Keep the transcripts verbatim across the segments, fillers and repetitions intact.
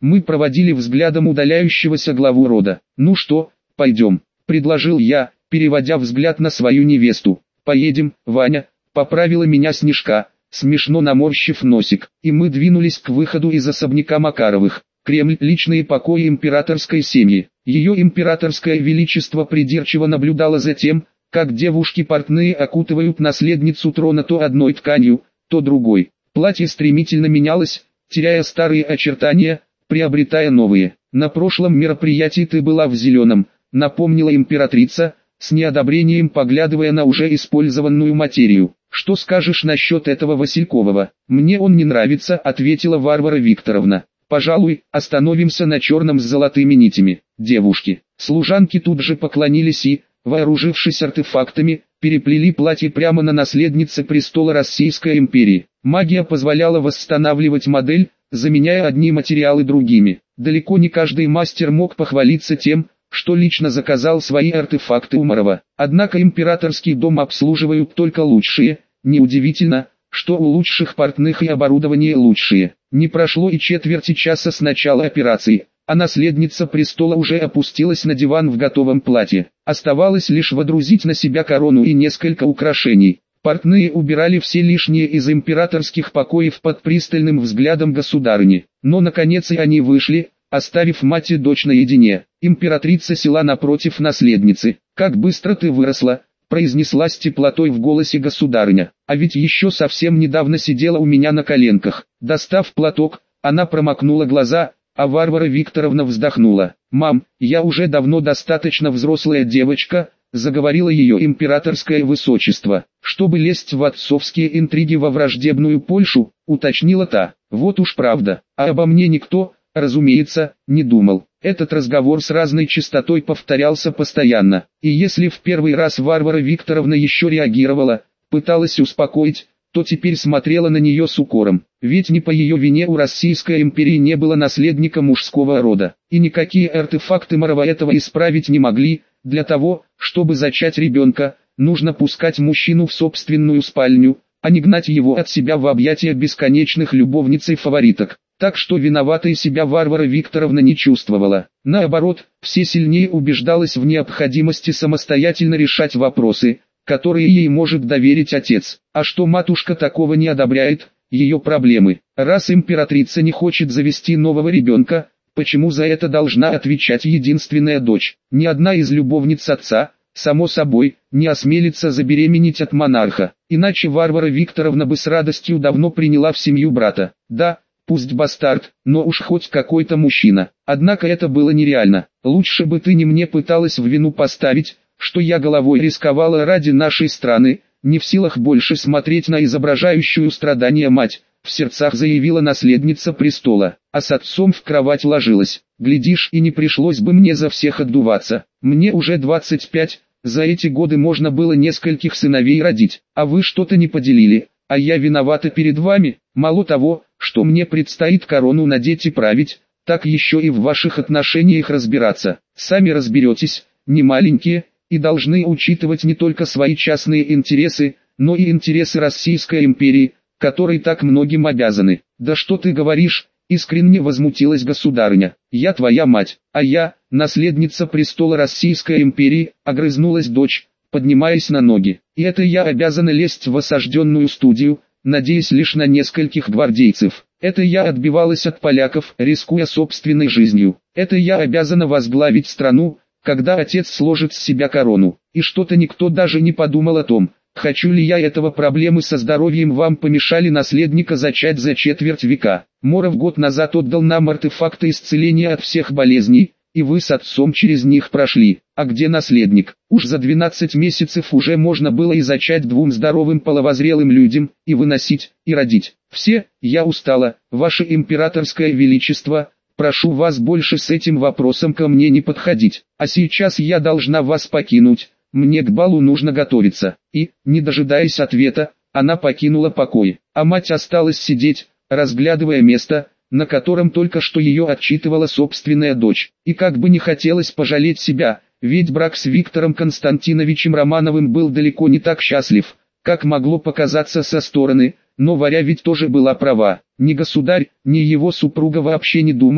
Мы проводили взглядом удаляющегося главу рода. «Ну что, пойдем», — предложил я, переводя взгляд на свою невесту. «Поедем, Ваня», — поправила меня Снежка, смешно наморщив носик, и мы двинулись к выходу из особняка Макаровых. Кремль – личные покои императорской семьи. Ее императорское величество придирчиво наблюдало за тем, как девушки-портные окутывают наследницу трона то одной тканью, то другой. Платье стремительно менялось, теряя старые очертания, приобретая новые. «На прошлом мероприятии ты была в зеленом», — напомнила императрица, с неодобрением поглядывая на уже использованную материю. «Что скажешь насчет этого Василькового?» «Мне он не нравится», — ответила Варвара Викторовна. «Пожалуй, остановимся на черном с золотыми нитями». Девушки, служанки тут же поклонились и, вооружившись артефактами, переплели платье прямо на наследнице престола Российской империи. Магия позволяла восстанавливать модель, заменяя одни материалы другими. Далеко не каждый мастер мог похвалиться тем, что лично заказал свои артефакты у Марова. Однако императорский дом обслуживают только лучшие. Неудивительно, что у лучших портных и оборудование лучшие. Не прошло и четверти часа с начала операции, а наследница престола уже опустилась на диван в готовом платье. Оставалось лишь водрузить на себя корону и несколько украшений. Портные убирали все лишнее из императорских покоев под пристальным взглядом государыни. Но наконец и они вышли, оставив мать и дочь наедине. Императрица села напротив наследницы. «Как быстро ты выросла», — произнесла с теплотой в голосе государыня. «А ведь еще совсем недавно сидела у меня на коленках». Достав платок, она промокнула глаза, а Варвара Викторовна вздохнула. «Мам, я уже давно достаточно взрослая девочка», — заговорила ее императорское высочество. «Чтобы лезть в отцовские интриги во враждебную Польшу», — уточнила та. «Вот уж правда, а обо мне никто, разумеется, не думал». Этот разговор с разной частотой повторялся постоянно, и если в первый раз Варвара Викторовна еще реагировала, пыталась успокоить, то теперь смотрела на нее с укором, ведь не по ее вине у Российской империи не было наследника мужского рода, и никакие артефакты Марова этого исправить не могли. Для того, чтобы зачать ребенка, нужно пускать мужчину в собственную спальню, а не гнать его от себя в объятия бесконечных любовниц и фавориток. Так что виноватой себя Варвара Викторовна не чувствовала. Наоборот, все сильнее убеждалась в необходимости самостоятельно решать вопросы, которые ей может доверить отец. А что матушка такого не одобряет, ее проблемы. Раз императрица не хочет завести нового ребенка, почему за это должна отвечать единственная дочь? Ни одна из любовниц отца, само собой, не осмелится забеременеть от монарха. Иначе Варвара Викторовна бы с радостью давно приняла в семью брата. Да, пусть бастард, но уж хоть какой-то мужчина. Однако это было нереально. Лучше бы ты не мне пыталась в вину поставить, что я головой рисковала ради нашей страны, не в силах больше смотреть на изображающую страдания мать, в сердцах заявила наследница престола, а с отцом в кровать ложилась. Глядишь, и не пришлось бы мне за всех отдуваться. Мне уже двадцать пять, за эти годы можно было нескольких сыновей родить, а вы что-то не поделили, а я виновата перед вами. Мало того, что мне предстоит корону надеть и править, так еще и в ваших отношениях разбираться. Сами разберетесь, не маленькие, и должны учитывать не только свои частные интересы, но и интересы Российской империи, которой так многим обязаны. «Да что ты говоришь?» — искренне возмутилась государыня. «Я твоя мать, а я, наследница престола Российской империи», — огрызнулась дочь, поднимаясь на ноги. «И это я обязана лезть в осажденную студию, надеясь лишь на нескольких гвардейцев. Это я отбивалась от поляков, рискуя собственной жизнью. Это я обязана возглавить страну, когда отец сложит с себя корону. И что-то никто даже не подумал о том, хочу ли я этого. Проблемы со здоровьем вам помешали наследника зачать за четверть века. Моров год назад отдал нам артефакты исцеления от всех болезней, и вы с отцом через них прошли. А где наследник? Уж за двенадцать месяцев уже можно было и зачать двум здоровым половозрелым людям, и выносить, и родить. Все, я устала, ваше императорское величество, прошу вас больше с этим вопросом ко мне не подходить. А сейчас я должна вас покинуть, мне к балу нужно готовиться. И, не дожидаясь ответа, она покинула покой, а мать осталась сидеть, разглядывая место, на котором только что ее отчитывала собственная дочь. И как бы не хотелось пожалеть себя, ведь брак с Виктором Константиновичем Романовым был далеко не так счастлив, как могло показаться со стороны, но Варя ведь тоже была права. Ни государь, ни его супруга вообще не думали,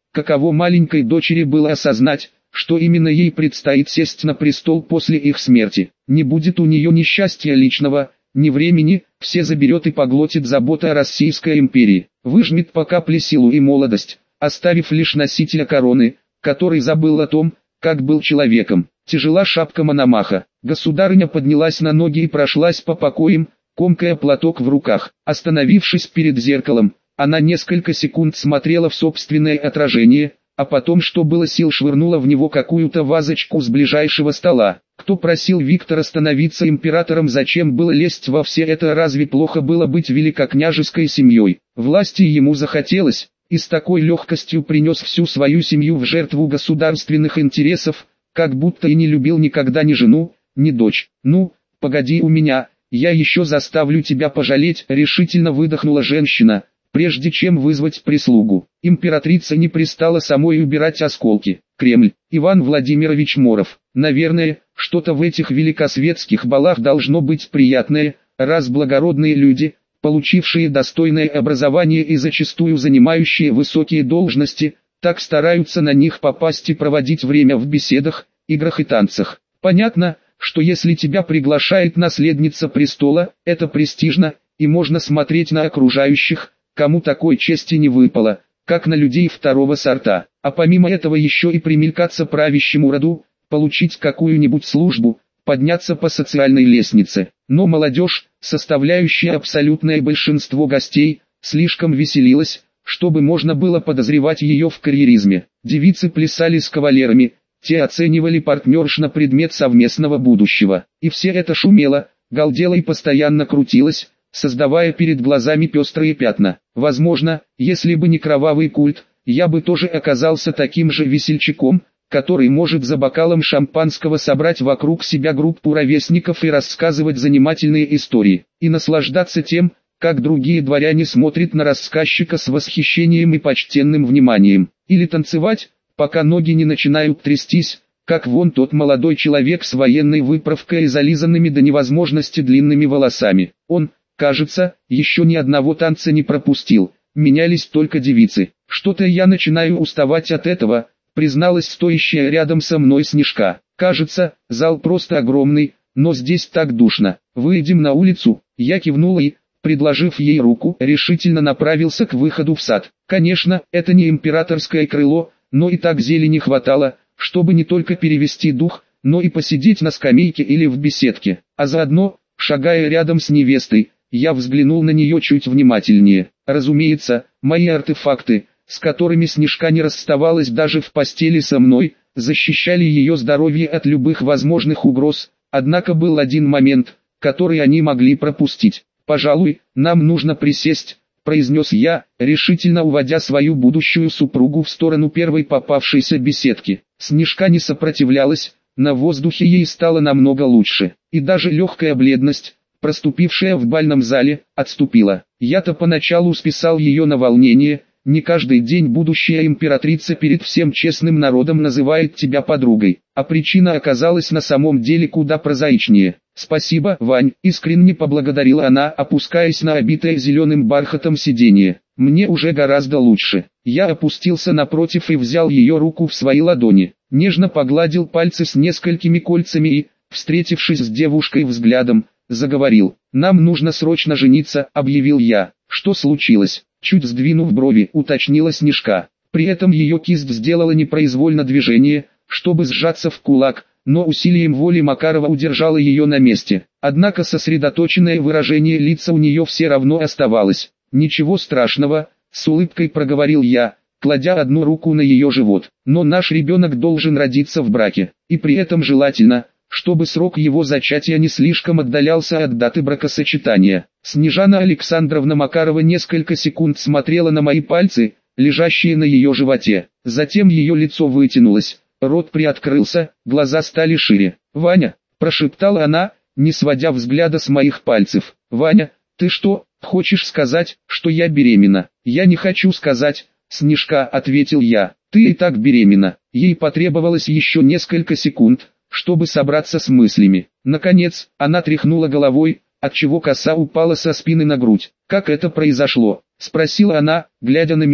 Каково маленькой дочери было осознать, что именно ей предстоит сесть на престол после их смерти. Не будет у нее ни счастья личного, ни времени, все заберет и поглотит забота о Российской империи. Выжмет по капле силу и молодость, оставив лишь носителя короны, который забыл о том, как был человеком. Тяжела шапка Мономаха. Государыня поднялась на ноги и прошлась по покоям, комкая платок в руках. Остановившись перед зеркалом, она несколько секунд смотрела в собственное отражение, а потом, что было сил, швырнула в него какую-то вазочку с ближайшего стола. Кто просил Виктора становиться императором, зачем было лезть во все это, разве плохо было быть великокняжеской семьей? Власти ему захотелось, и с такой легкостью принес всю свою семью в жертву государственных интересов, как будто и не любил никогда ни жену, ни дочь. «Ну, погоди у меня, я еще заставлю тебя пожалеть», — решительно выдохнула женщина, прежде чем вызвать прислугу. Императрица не пристала самой убирать осколки. Кремль. Иван Владимирович Моров. Наверное, что-то в этих великосветских балах должно быть приятное, раз благородные люди, получившие достойное образование и зачастую занимающие высокие должности, так стараются на них попасть и проводить время в беседах, играх и танцах. Понятно, что если тебя приглашает наследница престола, это престижно, и можно смотреть на окружающих, кому такой чести не выпало, как на людей второго сорта. А помимо этого еще и примелькаться правящему роду, получить какую-нибудь службу, подняться по социальной лестнице. Но молодежь, составляющая абсолютное большинство гостей, слишком веселилась, чтобы можно было подозревать ее в карьеризме. Девицы плясали с кавалерами, те оценивали партнерш на предмет совместного будущего. И все это шумело, галдело и постоянно крутилось, создавая перед глазами пестрые пятна. Возможно, если бы не кровавый культ, я бы тоже оказался таким же весельчаком, который может за бокалом шампанского собрать вокруг себя группу ровесников и рассказывать занимательные истории, и наслаждаться тем, как другие дворяне смотрят на рассказчика с восхищением и почтенным вниманием, или танцевать, пока ноги не начинают трястись, как вон тот молодой человек с военной выправкой и зализанными до невозможности длинными волосами. Он, кажется, еще ни одного танца не пропустил, менялись только девицы. «Что-то я начинаю уставать от этого», — призналась стоящая рядом со мной Снежка. «Кажется, зал просто огромный, но здесь так душно. Выйдем на улицу». Я кивнул и, предложив ей руку, решительно направился к выходу в сад. Конечно, это не императорское крыло, но и так зелени хватало, чтобы не только перевести дух, но и посидеть на скамейке или в беседке. А заодно, шагая рядом с невестой, я взглянул на нее чуть внимательнее. Разумеется, мои артефакты, с которыми Снежка не расставалась даже в постели со мной, защищали ее здоровье от любых возможных угроз, однако был один момент, который они могли пропустить. «Пожалуй, нам нужно присесть», — произнес я, решительно уводя свою будущую супругу в сторону первой попавшейся беседки. Снежка не сопротивлялась, на воздухе ей стало намного лучше, и даже легкая бледность, проступившая в бальном зале, отступила. Я-то поначалу списал ее на волнение. Не каждый день будущая императрица перед всем честным народом называет тебя подругой, а причина оказалась на самом деле куда прозаичнее. «Спасибо, Вань», — искренне поблагодарила она, опускаясь на обитое зеленым бархатом сиденье. «Мне уже гораздо лучше». Я опустился напротив и взял ее руку в свои ладони, нежно погладил пальцы с несколькими кольцами и, встретившись с девушкой взглядом, заговорил. «Нам нужно срочно жениться», — объявил я. «Что случилось?» Чуть сдвинув брови, уточнила Снежка. При этом ее кисть сделала непроизвольно движение, чтобы сжаться в кулак, но усилием воли Макарова удержала ее на месте. Однако сосредоточенное выражение лица у нее все равно оставалось. «Ничего страшного», — с улыбкой проговорил я, кладя одну руку на ее живот. «Но наш ребенок должен родиться в браке, и при этом желательно, чтобы срок его зачатия не слишком отдалялся от даты бракосочетания». Снежана Александровна Макарова несколько секунд смотрела на мои пальцы, лежащие на ее животе. Затем ее лицо вытянулось, рот приоткрылся, глаза стали шире. «Ваня», — прошептала она, не сводя взгляда с моих пальцев. «Ваня, ты что, хочешь сказать, что я беременна?» «Я не хочу сказать, Снежка», — ответил я. «Ты и так беременна». Ей потребовалось еще несколько секунд, чтобы собраться с мыслями. Наконец, она тряхнула головой, отчего коса упала со спины на грудь. «Как это произошло?» — спросила она, глядя на меня.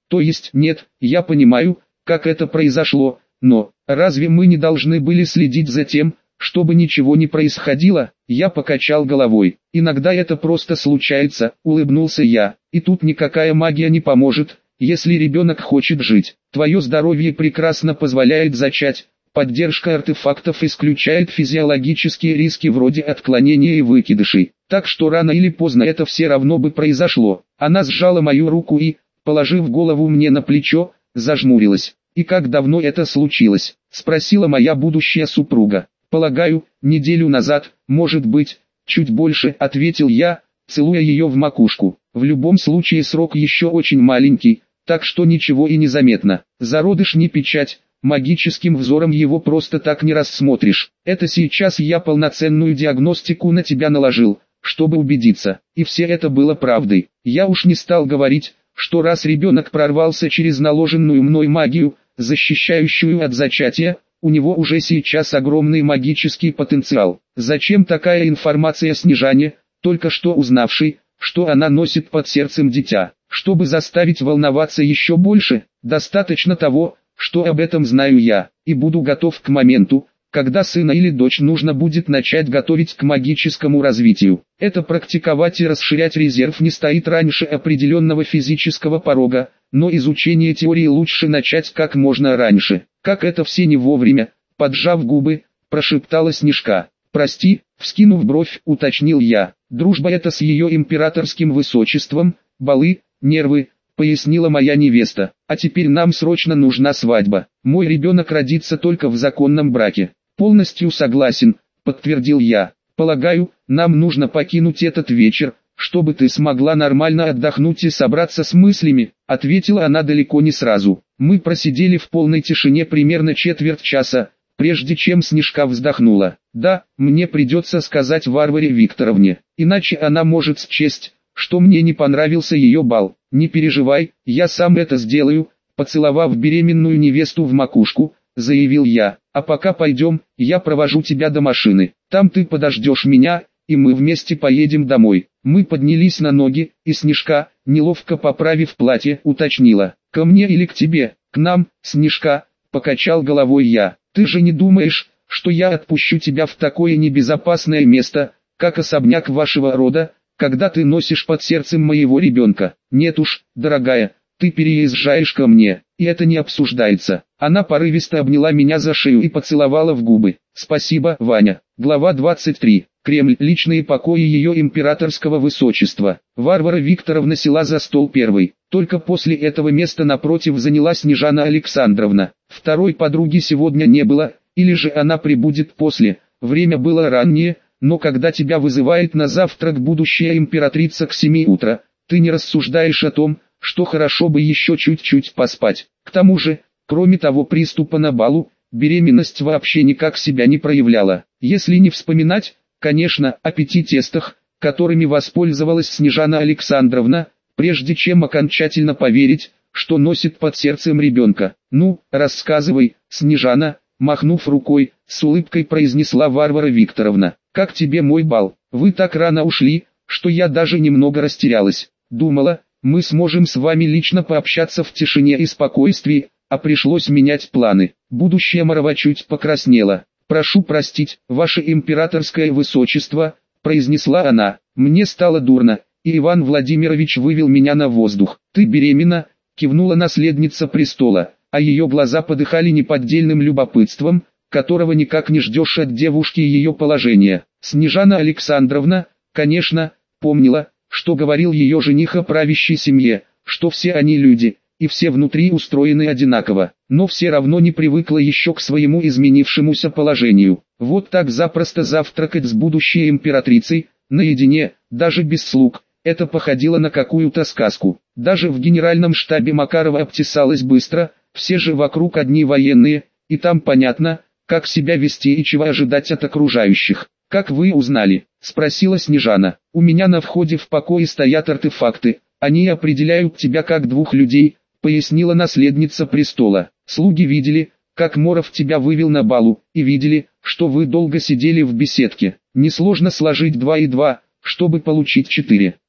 То есть нет, я понимаю, как это произошло, но разве мы не должны были следить за тем, чтобы ничего не происходило? Я покачал головой. Иногда это просто случается, улыбнулся я. И тут никакая магия не поможет, если ребенок хочет жить. Твое здоровье прекрасно позволяет зачать. Поддержка артефактов исключает физиологические риски вроде отклонения и выкидышей. Так что рано или поздно это все равно бы произошло. Она сжала мою руку и, положив голову мне на плечо, зажмурилась. «И как давно это случилось?» – спросила моя будущая супруга. «Полагаю, неделю назад, может быть, чуть больше», – ответил я, целуя ее в макушку. «В любом случае срок еще очень маленький, так что ничего и не заметно. Зародыш не печать, магическим взором его просто так не рассмотришь. Это сейчас я полноценную диагностику на тебя наложил, чтобы убедиться, и все это было правдой. Я уж не стал говорить, что раз ребенок прорвался через наложенную мной магию, защищающую от зачатия, у него уже сейчас огромный магический потенциал. Зачем такая информация Снежане, только что узнавшей, что она носит под сердцем дитя? Чтобы заставить волноваться еще больше, достаточно того, что об этом знаю я, и буду готов к моменту, когда сына или дочь нужно будет начать готовить к магическому развитию. Это практиковать и расширять резерв не стоит раньше определенного физического порога, но изучение теории лучше начать как можно раньше. Как это все не вовремя, поджав губы, прошептала Снежка. «Прости», вскинув бровь, уточнил я. «Дружба это с ее императорским высочеством, балы, нервы», пояснила моя невеста. «А теперь нам срочно нужна свадьба. Мой ребенок родится только в законном браке». «Полностью согласен», подтвердил я. «Полагаю, нам нужно покинуть этот вечер, чтобы ты смогла нормально отдохнуть и собраться с мыслями», ответила она далеко не сразу. Мы просидели в полной тишине примерно четверть часа, прежде чем Снежка вздохнула. «Да, мне придется сказать Варваре Викторовне, иначе она может счесть, что мне не понравился ее бал. Не переживай, я сам это сделаю», поцеловав беременную невесту в макушку, заявил я. «А пока пойдем, я провожу тебя до машины. Там ты подождешь меня, и мы вместе поедем домой». Мы поднялись на ноги, и Снежка, неловко поправив платье, уточнила: «Ко мне или к тебе?» «К нам, Снежка», покачал головой я. «Ты же не думаешь, что я отпущу тебя в такое небезопасное место, как особняк вашего рода, когда ты носишь под сердцем моего ребенка? Нет уж, дорогая, ты переезжаешь ко мне, и это не обсуждается». Она порывисто обняла меня за шею и поцеловала в губы. «Спасибо, Ваня». Глава двадцать три. Кремль. Личные покои ее императорского высочества. Варвара Викторовна села за стол первой. Только после этого место напротив заняла Снежана Александровна. Второй подруги сегодня не было, или же она прибудет после. Время было раннее, но когда тебя вызывает на завтрак будущая императрица к семи утра, ты не рассуждаешь о том, что хорошо бы еще чуть-чуть поспать. К тому же, кроме того приступа на балу, беременность вообще никак себя не проявляла. Если не вспоминать, конечно, о пяти тестах, которыми воспользовалась Снежана Александровна, прежде чем окончательно поверить, что носит под сердцем ребенка. «Ну, рассказывай, Снежана», махнув рукой, с улыбкой произнесла Варвара Викторовна. «Как тебе мой бал? Вы так рано ушли, что я даже немного растерялась. Думала, мы сможем с вами лично пообщаться в тишине и спокойствии, а пришлось менять планы». Будущая Марова чуть покраснела. «Прошу простить, ваше императорское высочество», произнесла она. «Мне стало дурно, и Иван Владимирович вывел меня на воздух». «Ты беременна?» кивнула наследница престола, а ее глаза подыхали неподдельным любопытством, которого никак не ждешь от девушки ее положения. Снежана Александровна, конечно, помнила, что говорил ее жених о правящей семье, что все они люди, и все внутри устроены одинаково, но все равно не привыкла еще к своему изменившемуся положению. Вот так запросто завтракать с будущей императрицей, наедине, даже без слуг, это походило на какую-то сказку. Даже в генеральном штабе Макарова обтесалась быстро, все же вокруг одни военные, и там понятно, как себя вести и чего ожидать от окружающих. «Как вы узнали?» – спросила Снежана. «У меня на входе в покое стоят артефакты, они определяют тебя как двух людей», – пояснила наследница престола. «Слуги видели, как Моров тебя вывел на балу, и видели, что вы долго сидели в беседке. Несложно сложить два и два, чтобы получить четыре. И,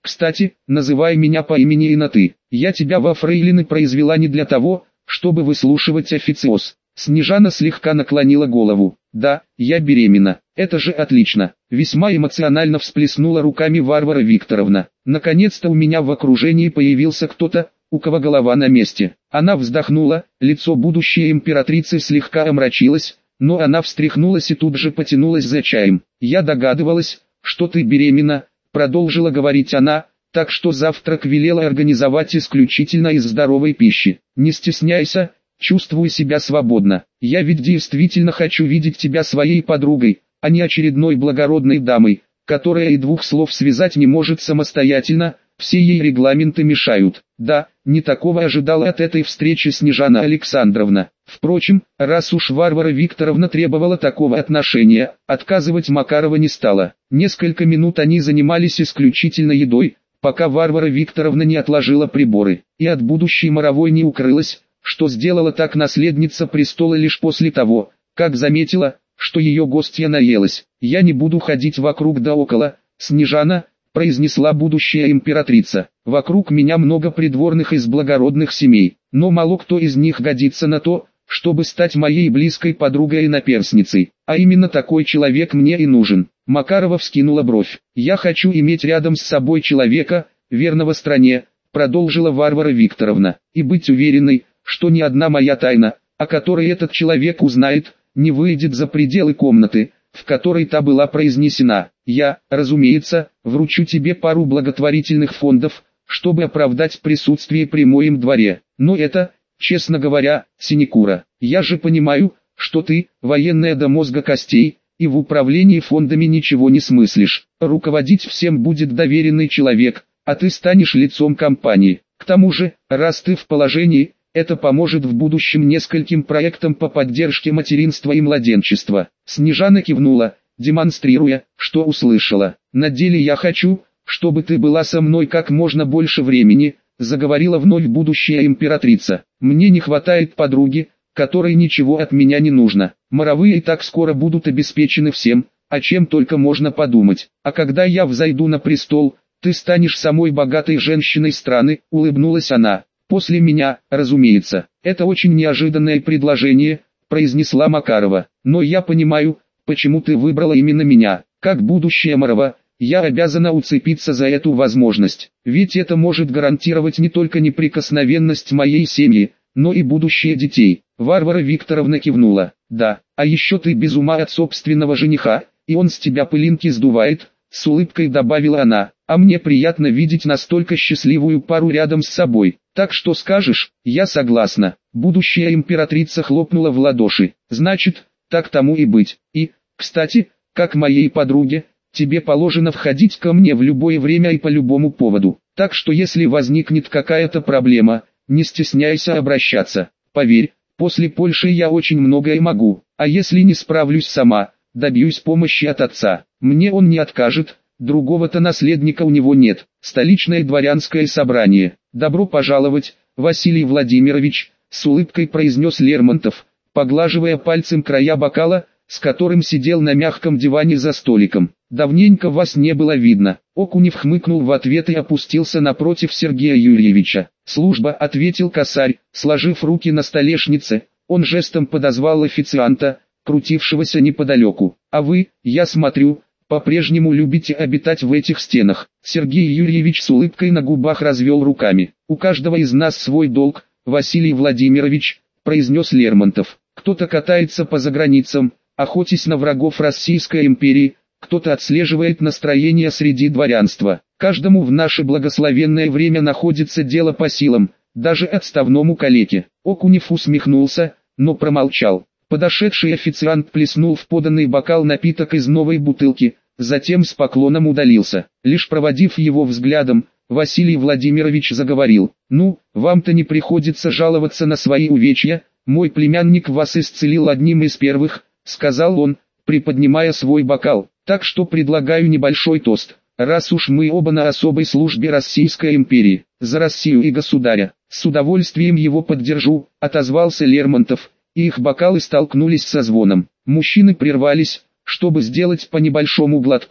Кстати, называй меня по имени и на «ты». Я тебя во фрейлины произвела не для того, чтобы выслушивать официоз. Снежана слегка наклонила голову. Да, я беременна. Это же отлично. Весьма эмоционально всплеснула руками Варвара Викторовна. Наконец-то у меня в окружении появился кто-то, у кого голова на месте. Она вздохнула, лицо будущей императрицы слегка омрачилось, но она встряхнулась и тут же потянулась за чаем. Я догадывалась, что ты беременна, продолжила говорить она, так что завтрак велела организовать исключительно из здоровой пищи. Не стесняйся, чувствуй себя свободно. Я ведь действительно хочу видеть тебя своей подругой, а не очередной благородной дамой, которая и двух слов связать не может самостоятельно, все ей регламенты мешают. Да, не такого ожидала от этой встречи Снежана Александровна. Впрочем, раз уж Варвара Викторовна требовала такого отношения, отказывать Макарова не стала. Несколько минут они занимались исключительно едой, пока Варвара Викторовна не отложила приборы, и от будущей моровой не укрылась, что сделала так наследница престола лишь после того, как заметила, что ее гостья наелась. «Я не буду ходить вокруг да около, Снежана», — произнесла будущая императрица. «Вокруг меня много придворных из благородных семей, но мало кто из них годится на то, чтобы стать моей близкой подругой и наперсницей, а именно такой человек мне и нужен». Макарова вскинула бровь. «Я хочу иметь рядом с собой человека, верного стране», — продолжила Варвара Викторовна, «и быть уверенной, что ни одна моя тайна, о которой этот человек узнает, не выйдет за пределы комнаты, в которой та была произнесена. Я, разумеется, вручу тебе пару благотворительных фондов, чтобы оправдать присутствие при моем дворе. Но это, честно говоря, синекура. Я же понимаю, что ты, военная до мозга костей, и в управлении фондами ничего не смыслишь. Руководить всем будет доверенный человек, а ты станешь лицом компании. К тому же, раз ты в положении, это поможет в будущем нескольким проектам по поддержке материнства и младенчества». Снежана кивнула, демонстрируя, что услышала. «На деле я хочу, чтобы ты была со мной как можно больше времени», заговорила вновь будущая императрица. «Мне не хватает подруги, которой ничего от меня не нужно. Моровые и так скоро будут обеспечены всем, о чем только можно подумать. А когда я взойду на престол, ты станешь самой богатой женщиной страны», улыбнулась она. «После меня, разумеется». «Это очень неожиданное предложение», произнесла Макарова. «Но я понимаю, почему ты выбрала именно меня. Как будущая Морова, я обязана уцепиться за эту возможность. Ведь это может гарантировать не только неприкосновенность моей семьи, но и будущее детей». Варвара Викторовна кивнула. «Да, а еще ты без ума от собственного жениха, и он с тебя пылинки сдувает», с улыбкой добавила она. «А мне приятно видеть настолько счастливую пару рядом с собой. Так что скажешь?» «Я согласна». Будущая императрица хлопнула в ладоши. «Значит, так тому и быть. И, кстати, как моей подруге, тебе положено входить ко мне в любое время и по любому поводу. Так что если возникнет какая-то проблема, не стесняйся обращаться. Поверь, после Польши я очень многое могу, а если не справлюсь сама, добьюсь помощи от отца. Мне он не откажет, другого-то наследника у него нет». Столичное дворянское собрание. «Добро пожаловать, Василий Владимирович», с улыбкой произнес Лермонтов, поглаживая пальцем края бокала, с которым сидел на мягком диване за столиком. «Давненько вас не было видно». Окунев хмыкнул в ответ и опустился напротив Сергея Юрьевича. «Служба», — ответил косарь, сложив руки на столешнице. Он жестом подозвал официанта, крутившегося неподалеку. «А вы, я смотрю, по-прежнему любите обитать в этих стенах». Сергей Юрьевич с улыбкой на губах развел руками. «У каждого из нас свой долг, Василий Владимирович», произнес Лермонтов. «Кто-то катается по заграницам, охотясь на врагов Российской империи, кто-то отслеживает настроение среди дворянства. Каждому в наше благословенное время находится дело по силам, даже отставному калеке». Окунев усмехнулся, но промолчал. Подошедший официант плеснул в поданный бокал напиток из новой бутылки, затем с поклоном удалился. Лишь проводив его взглядом, Василий Владимирович заговорил. «Ну, вам-то не приходится жаловаться на свои увечья, мой племянник вас исцелил одним из первых», сказал он, приподнимая свой бокал. «Так что предлагаю небольшой тост, раз уж мы оба на особой службе Российской империи, за Россию и государя». «С удовольствием его поддержу», отозвался Лермонтов, и их бокалы столкнулись со звоном. Мужчины прервались, чтобы сделать по небольшому глотку,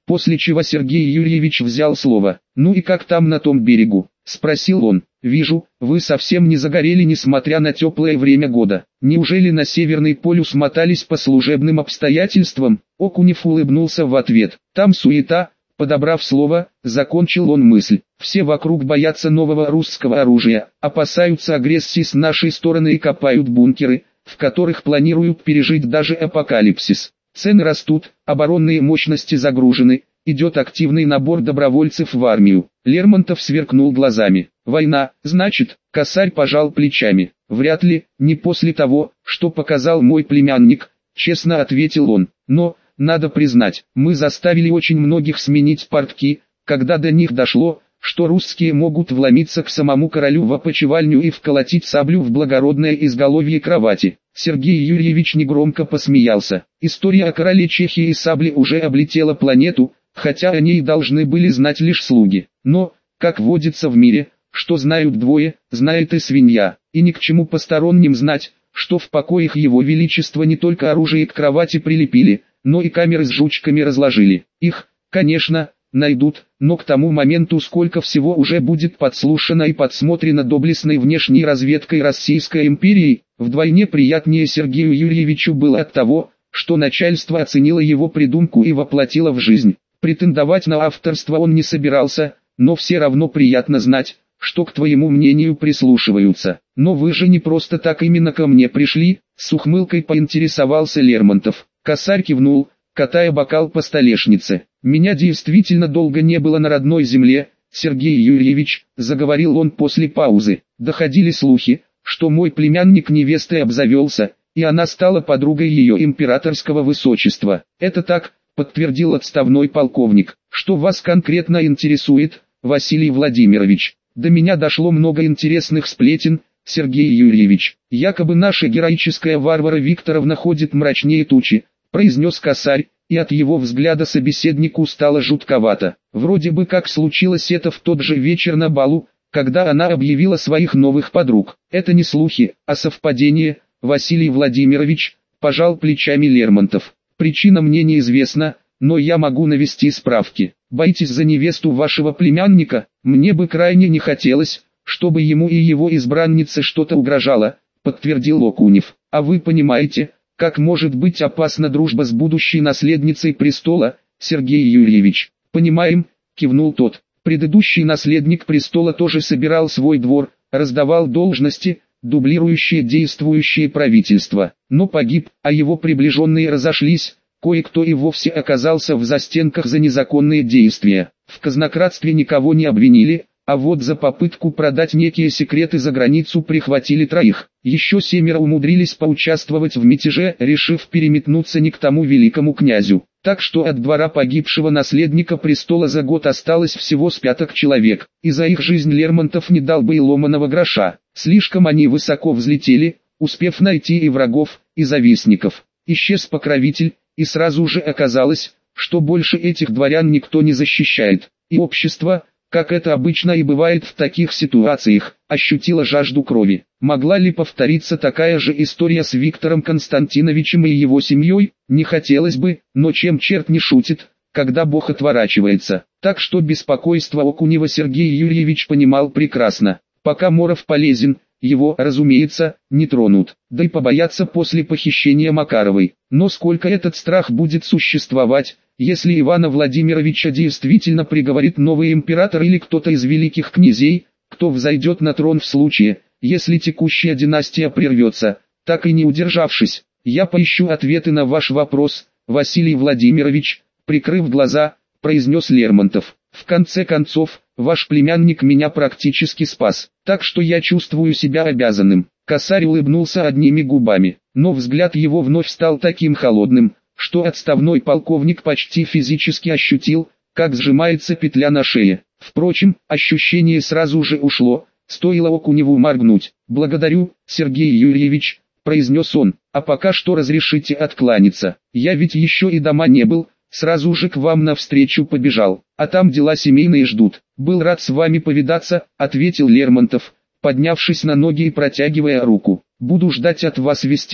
после чего Сергей Юрьевич взял слово. «Ну и как там на том берегу?» – спросил он. «Вижу, вы совсем не загорели, несмотря на теплое время года. Неужели на Северный полюс мотались по служебным обстоятельствам?» Окунев улыбнулся в ответ. «Там суета». Подобрав слово, закончил он мысль. «Все вокруг боятся нового русского оружия, опасаются агрессии с нашей стороны и копают бункеры, в которых планируют пережить даже апокалипсис. Цены растут, оборонные мощности загружены, идет активный набор добровольцев в армию». Лермонтов сверкнул глазами. «Война, значит?» Косарь пожал плечами. «Вряд ли, не после того, что показал мой племянник», честно ответил он. «Но, надо признать, мы заставили очень многих сменить портки, когда до них дошло, что русские могут вломиться к самому королю в опочивальню и вколотить саблю в благородное изголовье кровати». Сергей Юрьевич негромко посмеялся. История о короле Чехии и сабле уже облетела планету, хотя о ней должны были знать лишь слуги. Но, как водится в мире, что знают двое, знает и свинья, и ни к чему посторонним знать, что в покоях его величества не только оружие к кровати прилепили, но и камеры с жучками разложили. Их, конечно, найдут, но к тому моменту сколько всего уже будет подслушано и подсмотрено доблестной внешней разведкой Российской империи, вдвойне приятнее Сергею Юрьевичу было от того, что начальство оценило его придумку и воплотило в жизнь. Претендовать на авторство он не собирался, но все равно приятно знать, что к твоему мнению прислушиваются. «Но вы же не просто так именно ко мне пришли», с ухмылкой поинтересовался Лермонтов. Косарь кивнул, катая бокал по столешнице. «Меня действительно долго не было на родной земле, Сергей Юрьевич», заговорил он после паузы. «Доходили слухи, что мой племянник невестой обзавелся, и она стала подругой ее императорского высочества. Это так», подтвердил отставной полковник. «Что вас конкретно интересует, Василий Владимирович?» «До меня дошло много интересных сплетен, Сергей Юрьевич. Якобы наша героическая Варвара Викторовна ходит мрачнее тучи», произнес Косарь, и от его взгляда собеседнику стало жутковато. «Вроде бы как случилось это в тот же вечер на балу, когда она объявила своих новых подруг. Это не слухи, а совпадение, Василий Владимирович», пожал плечами Лермонтов. «Причина мне неизвестна, но я могу навести справки. Боитесь за невесту вашего племянника? Мне бы крайне не хотелось, чтобы ему и его избраннице что-то угрожало», подтвердил Окунев. «А вы понимаете, как может быть опасна дружба с будущей наследницей престола, Сергей Юрьевич?» «Понимаем», кивнул тот. «Предыдущий наследник престола тоже собирал свой двор, раздавал должности, дублирующие действующее правительство, но погиб, а его приближенные разошлись, кое-кто и вовсе оказался в застенках за незаконные действия. В казнократстве никого не обвинили, а вот за попытку продать некие секреты за границу прихватили троих. Еще семеро умудрились поучаствовать в мятеже, решив переметнуться не к тому великому князю. Так что от двора погибшего наследника престола за год осталось всего с пяток человек, и за их жизнь Лермонтов не дал бы и ломаного гроша. Слишком они высоко взлетели, успев найти и врагов, и завистников. Исчез покровитель, и сразу же оказалось, что больше этих дворян никто не защищает. И общество, как это обычно и бывает в таких ситуациях, ощутило жажду крови. Могла ли повториться такая же история с Виктором Константиновичем и его семьей? Не хотелось бы, но чем черт не шутит, когда Бог отворачивается. Так что беспокойство Окунева Сергей Юрьевич понимал прекрасно. Пока Моров полезен, его, разумеется, не тронут, да и побоятся после похищения Макаровой. Но сколько этот страх будет существовать, если Ивана Владимировича действительно приговорит новый император или кто-то из великих князей, кто взойдет на трон в случае, если текущая династия прервется, так и не удержавшись? Я поищу ответы на ваш вопрос, Василий Владимирович, прикрыв глаза, произнес Лермонтов. В конце концов, ваш племянник меня практически спас, так что я чувствую себя обязанным. Косарь улыбнулся одними губами, но взгляд его вновь стал таким холодным, что отставной полковник почти физически ощутил, как сжимается петля на шее. Впрочем, ощущение сразу же ушло, стоило Окуневу моргнуть. «Благодарю, Сергей Юрьевич», произнес он, «а пока что разрешите откланяться. Я ведь еще и дома не был, сразу же к вам навстречу побежал, а там дела семейные ждут». «Был рад с вами повидаться», ответил Лермонтов, поднявшись на ноги и протягивая руку. «Буду ждать от вас вестей.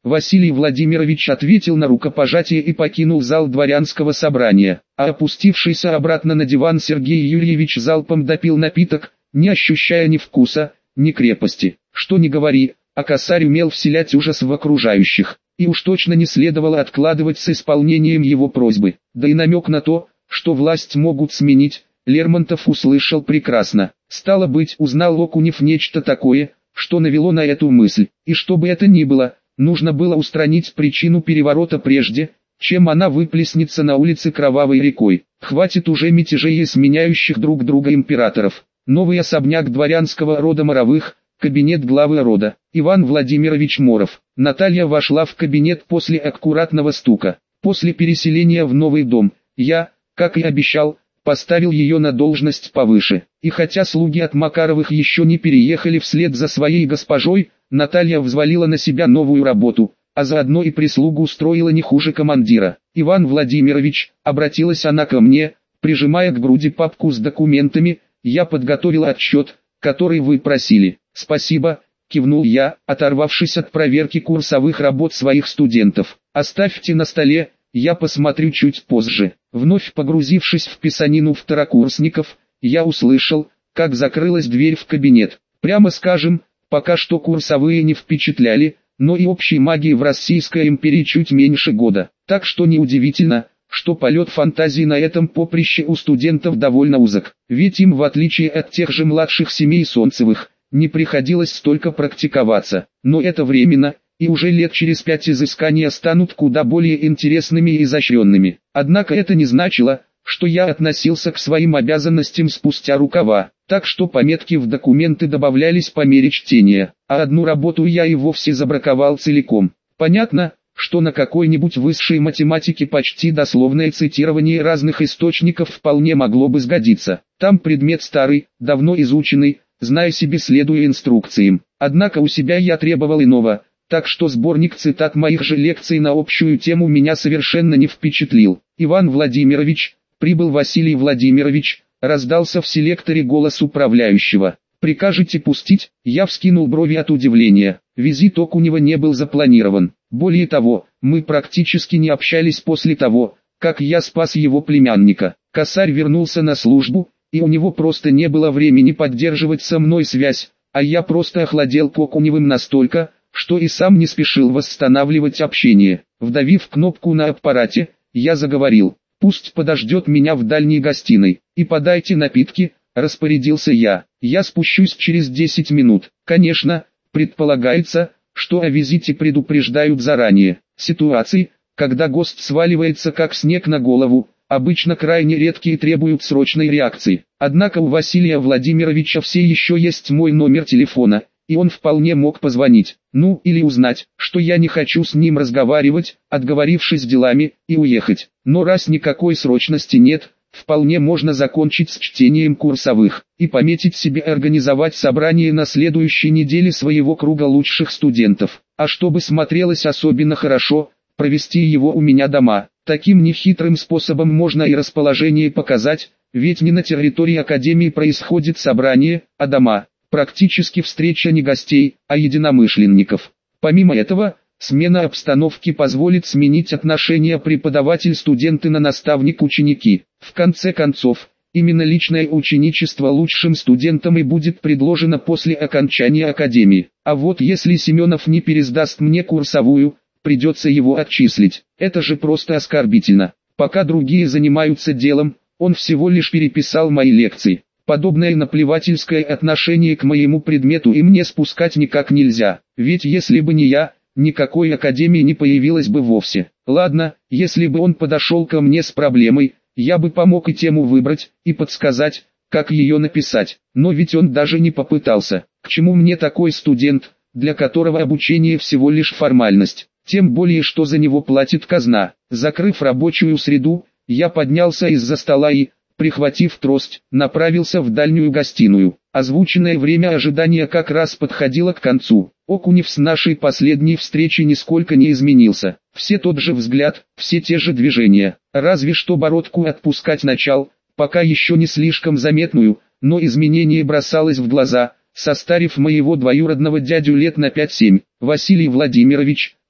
Василий Владимирович ответил на рукопожатие и покинул зал дворянского собрания, а опустившийся обратно на диван Сергей Юрьевич залпом допил напиток, не ощущая ни вкуса, ни крепости. Что ни говори, а косарь умел вселять ужас в окружающих, и уж точно не следовало откладывать с исполнением его просьбы. Да и намек на то, что власть могут сменить, Лермонтов услышал прекрасно. Стало быть, узнал Окунев нечто такое, что навело на эту мысль, и что бы это ни было, нужно было устранить причину переворота прежде, чем она выплеснется на улице кровавой рекой. Хватит уже мятежей и сменяющих друг друга императоров. Новый особняк дворянского рода Моровых, кабинет главы рода, Иван Владимирович Моров. Наталья вошла в кабинет после аккуратного стука. После переселения в новый дом, я, как и обещал, поставил ее на должность повыше. И хотя слуги от Макаровых еще не переехали вслед за своей госпожой, Наталья взвалила на себя новую работу, а заодно и прислугу устроила не хуже командира. «Иван Владимирович», — обратилась она ко мне, прижимая к груди папку с документами, — «я подготовила отчет, который вы просили». «Спасибо», — кивнул я, оторвавшись от проверки курсовых работ своих студентов. «Оставьте на столе, я посмотрю чуть позже». Вновь погрузившись в писанину второкурсников, я услышал, как закрылась дверь в кабинет. Прямо скажем, пока что курсовые не впечатляли, но и общей магии в Российской империи чуть меньше года. Так что неудивительно, что полет фантазии на этом поприще у студентов довольно узок. Ведь им, в отличие от тех же младших семей Солнцевых, не приходилось столько практиковаться. Но это временно, и уже лет через пять изыскания станут куда более интересными и изощренными. Однако это не значило, что я относился к своим обязанностям спустя рукава, так что пометки в документы добавлялись по мере чтения, а одну работу я и вовсе забраковал целиком. Понятно, что на какой-нибудь высшей математике почти дословное цитирование разных источников вполне могло бы сгодиться. Там предмет старый, давно изученный, зная себе следуя инструкциям. Однако у себя я требовал иного, так что сборник цитат моих же лекций на общую тему меня совершенно не впечатлил. «Иван Владимирович», «Прибыл Василий Владимирович», раздался в селекторе голос управляющего. «Прикажете пустить?» Я вскинул брови от удивления. Визит Окунева не был запланирован. Более того, мы практически не общались после того, как я спас его племянника. Косарь вернулся на службу, и у него просто не было времени поддерживать со мной связь, а я просто охладел к Окуневым настолько, что и сам не спешил восстанавливать общение. Вдавив кнопку на аппарате, я заговорил. «Пусть подождет меня в дальней гостиной, и подайте напитки», — распорядился я. «Я спущусь через десять минут». Конечно, предполагается, что о визите предупреждают заранее. Ситуации, когда гость сваливается как снег на голову, обычно крайне редкие и требуют срочной реакции. Однако у Василия Владимировича все еще есть мой номер телефона, и он вполне мог позвонить, ну или узнать, что я не хочу с ним разговаривать, отговорившись делами, и уехать. Но раз никакой срочности нет, вполне можно закончить с чтением курсовых, и пометить себе организовать собрание на следующей неделе своего круга лучших студентов. А чтобы смотрелось особенно хорошо, провести его у меня дома. Таким нехитрым способом можно и расположение показать, ведь не на территории академии происходит собрание, а дома. Практически встреча не гостей, а единомышленников. Помимо этого, смена обстановки позволит сменить отношения преподаватель-студенты на наставник-ученики. В конце концов, именно личное ученичество лучшим студентам и будет предложено после окончания академии. А вот если Семенов не пересдаст мне курсовую, придется его отчислить. Это же просто оскорбительно. Пока другие занимаются делом, он всего лишь переписал мои лекции. Подобное наплевательское отношение к моему предмету и мне спускать никак нельзя, ведь если бы не я, никакой академии не появилось бы вовсе. Ладно, если бы он подошел ко мне с проблемой, я бы помог и тему выбрать, и подсказать, как ее написать, но ведь он даже не попытался. К чему мне такой студент, для которого обучение всего лишь формальность, тем более что за него платит казна. Закрыв рабочую среду, я поднялся из-за стола и, прихватив трость, направился в дальнюю гостиную. Озвученное время ожидания как раз подходило к концу. Окунев с нашей последней встречи нисколько не изменился. Все тот же взгляд, все те же движения. Разве что бородку отпускать начал, пока еще не слишком заметную, но изменение бросалось в глаза, состарив моего двоюродного дядю лет на пять-семь. «Василий Владимирович»,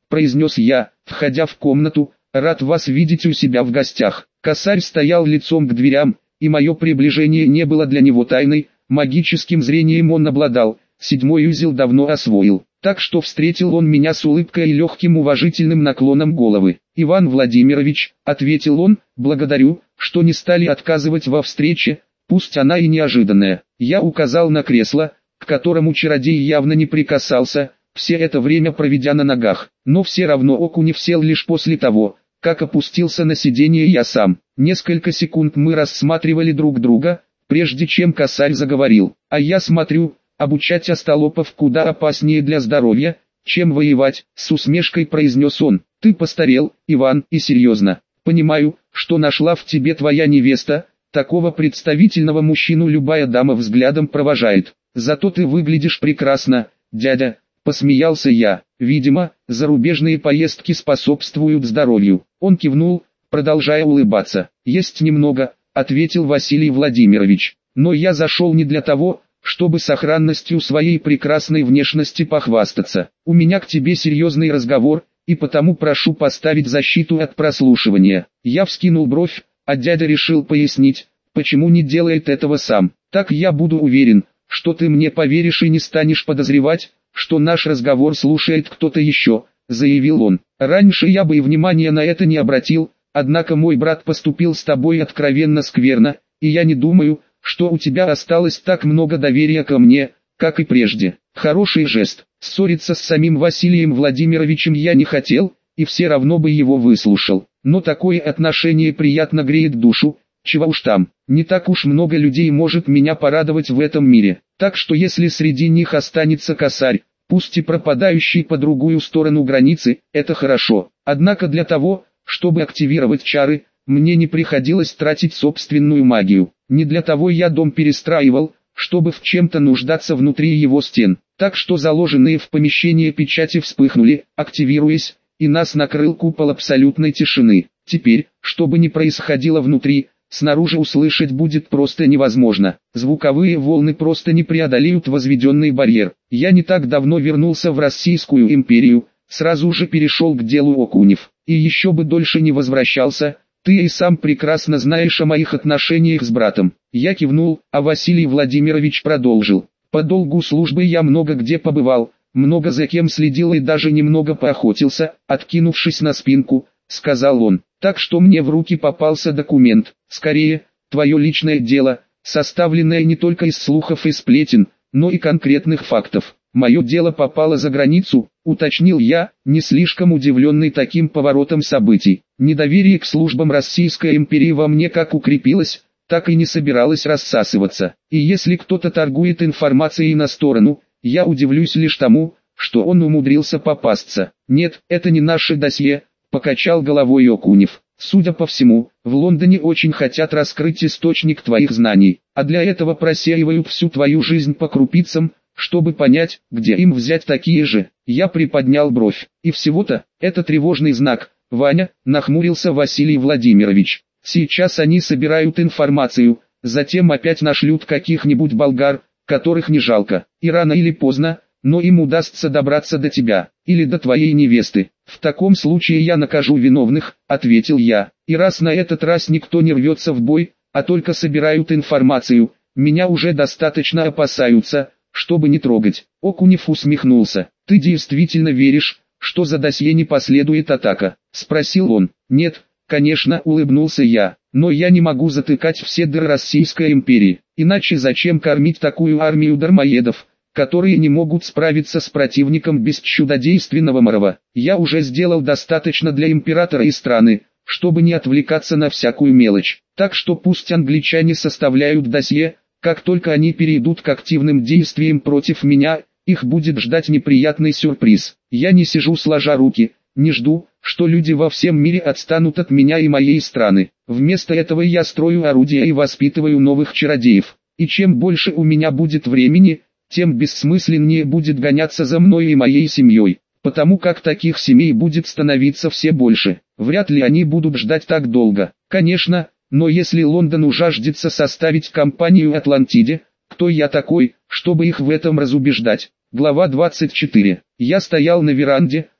произнес я, входя в комнату, рад вас видеть у себя в гостях. Косарь стоял лицом к дверям, и мое приближение не было для него тайной, магическим зрением он обладал, седьмой узел давно освоил. Так что встретил он меня с улыбкой и легким уважительным наклоном головы. «Иван Владимирович», — ответил он, — «благодарю, что не стали отказывать во встрече, пусть она и неожиданная». Я указал на кресло, к которому чародей явно не прикасался, все это время проведя на ногах, но все равно Окунев сел лишь после того, как опустился на сиденье я сам. Несколько секунд мы рассматривали друг друга, прежде чем Косарь заговорил. «А я смотрю, обучать остолопов куда опаснее для здоровья, чем воевать», — с усмешкой произнес он. «Ты постарел, Иван, и серьезно. Понимаю, что нашла в тебе твоя невеста, такого представительного мужчину любая дама взглядом провожает. Зато ты выглядишь прекрасно, дядя», — посмеялся я. «Видимо, зарубежные поездки способствуют здоровью». Он кивнул, продолжая улыбаться. «Есть немного», — ответил Василий Владимирович. «Но я зашел не для того, чтобы сохранностью своей прекрасной внешности похвастаться. У меня к тебе серьезный разговор, и потому прошу поставить защиту от прослушивания». Я вскинул бровь, а дядя решил пояснить, почему не делает этого сам. «Так я буду уверен, что ты мне поверишь и не станешь подозревать, что наш разговор слушает кто-то еще», — заявил он. «Раньше я бы и внимания на это не обратил, однако мой брат поступил с тобой откровенно скверно, и я не думаю, что у тебя осталось так много доверия ко мне, как и прежде». Хороший жест. Ссориться с самим Василием Владимировичем я не хотел, и все равно бы его выслушал. Но такое отношение приятно греет душу, чего уж там. Не так уж много людей может меня порадовать в этом мире. Так что если среди них останется Косарь, пусть и пропадающий по другую сторону границы, это хорошо. Однако для того, чтобы активировать чары, мне не приходилось тратить собственную магию. Не для того я дом перестраивал, чтобы в чем-то нуждаться внутри его стен. Так что заложенные в помещение печати вспыхнули, активируясь, и нас накрыл купол абсолютной тишины. Теперь, что бы ни происходило внутри, снаружи услышать будет просто невозможно. Звуковые волны просто не преодолеют возведенный барьер. Я не так давно вернулся в Российскую империю, сразу же перешел к делу Окунев. И еще бы дольше не возвращался. Ты и сам прекрасно знаешь о моих отношениях с братом. Я кивнул, а Василий Владимирович продолжил. По долгу службы я много где побывал, много за кем следил и даже немного поохотился, откинувшись на спинку, сказал он. Так что мне в руки попался документ, скорее, твое личное дело, составленное не только из слухов и сплетен, но и конкретных фактов. Мое дело попало за границу, уточнил я, не слишком удивленный таким поворотом событий. Недоверие к службам Российской империи во мне как укрепилось, так и не собиралось рассасываться. И если кто-то торгует информацией на сторону, я удивлюсь лишь тому, что он умудрился попасться. Нет, это не наше досье, покачал головой Окунев. Судя по всему, в Лондоне очень хотят раскрыть источник твоих знаний, а для этого просеивают всю твою жизнь по крупицам, чтобы понять, где им взять такие же. Я приподнял бровь. И всего-то, это тревожный знак, Ваня, нахмурился Василий Владимирович. Сейчас они собирают информацию, затем опять нашлют каких-нибудь болгар, которых не жалко. И рано или поздно, но им удастся добраться до тебя, или до твоей невесты. В таком случае я накажу виновных, ответил я. И раз на этот раз никто не рвется в бой, а только собирают информацию, меня уже достаточно опасаются, чтобы не трогать. Окунев усмехнулся. Ты действительно веришь, что за досье не последует атака? Спросил он. Нет, конечно, улыбнулся я. Но я не могу затыкать все дыры Российской империи. Иначе зачем кормить такую армию дармоедов, которые не могут справиться с противником без чудодейственного Марова? Я уже сделал достаточно для императора и страны, чтобы не отвлекаться на всякую мелочь. Так что пусть англичане составляют досье, как только они перейдут к активным действиям против меня, их будет ждать неприятный сюрприз. Я не сижу сложа руки, не жду, что люди во всем мире отстанут от меня и моей страны. Вместо этого я строю орудия и воспитываю новых чародеев. И чем больше у меня будет времени, тем бессмысленнее будет гоняться за мной и моей семьей, потому как таких семей будет становиться все больше. Вряд ли они будут ждать так долго. Конечно, но если Лондону жаждется составить компанию Атлантиде, кто я такой, чтобы их в этом разубеждать? Глава двадцать четыре. Я стоял на веранде,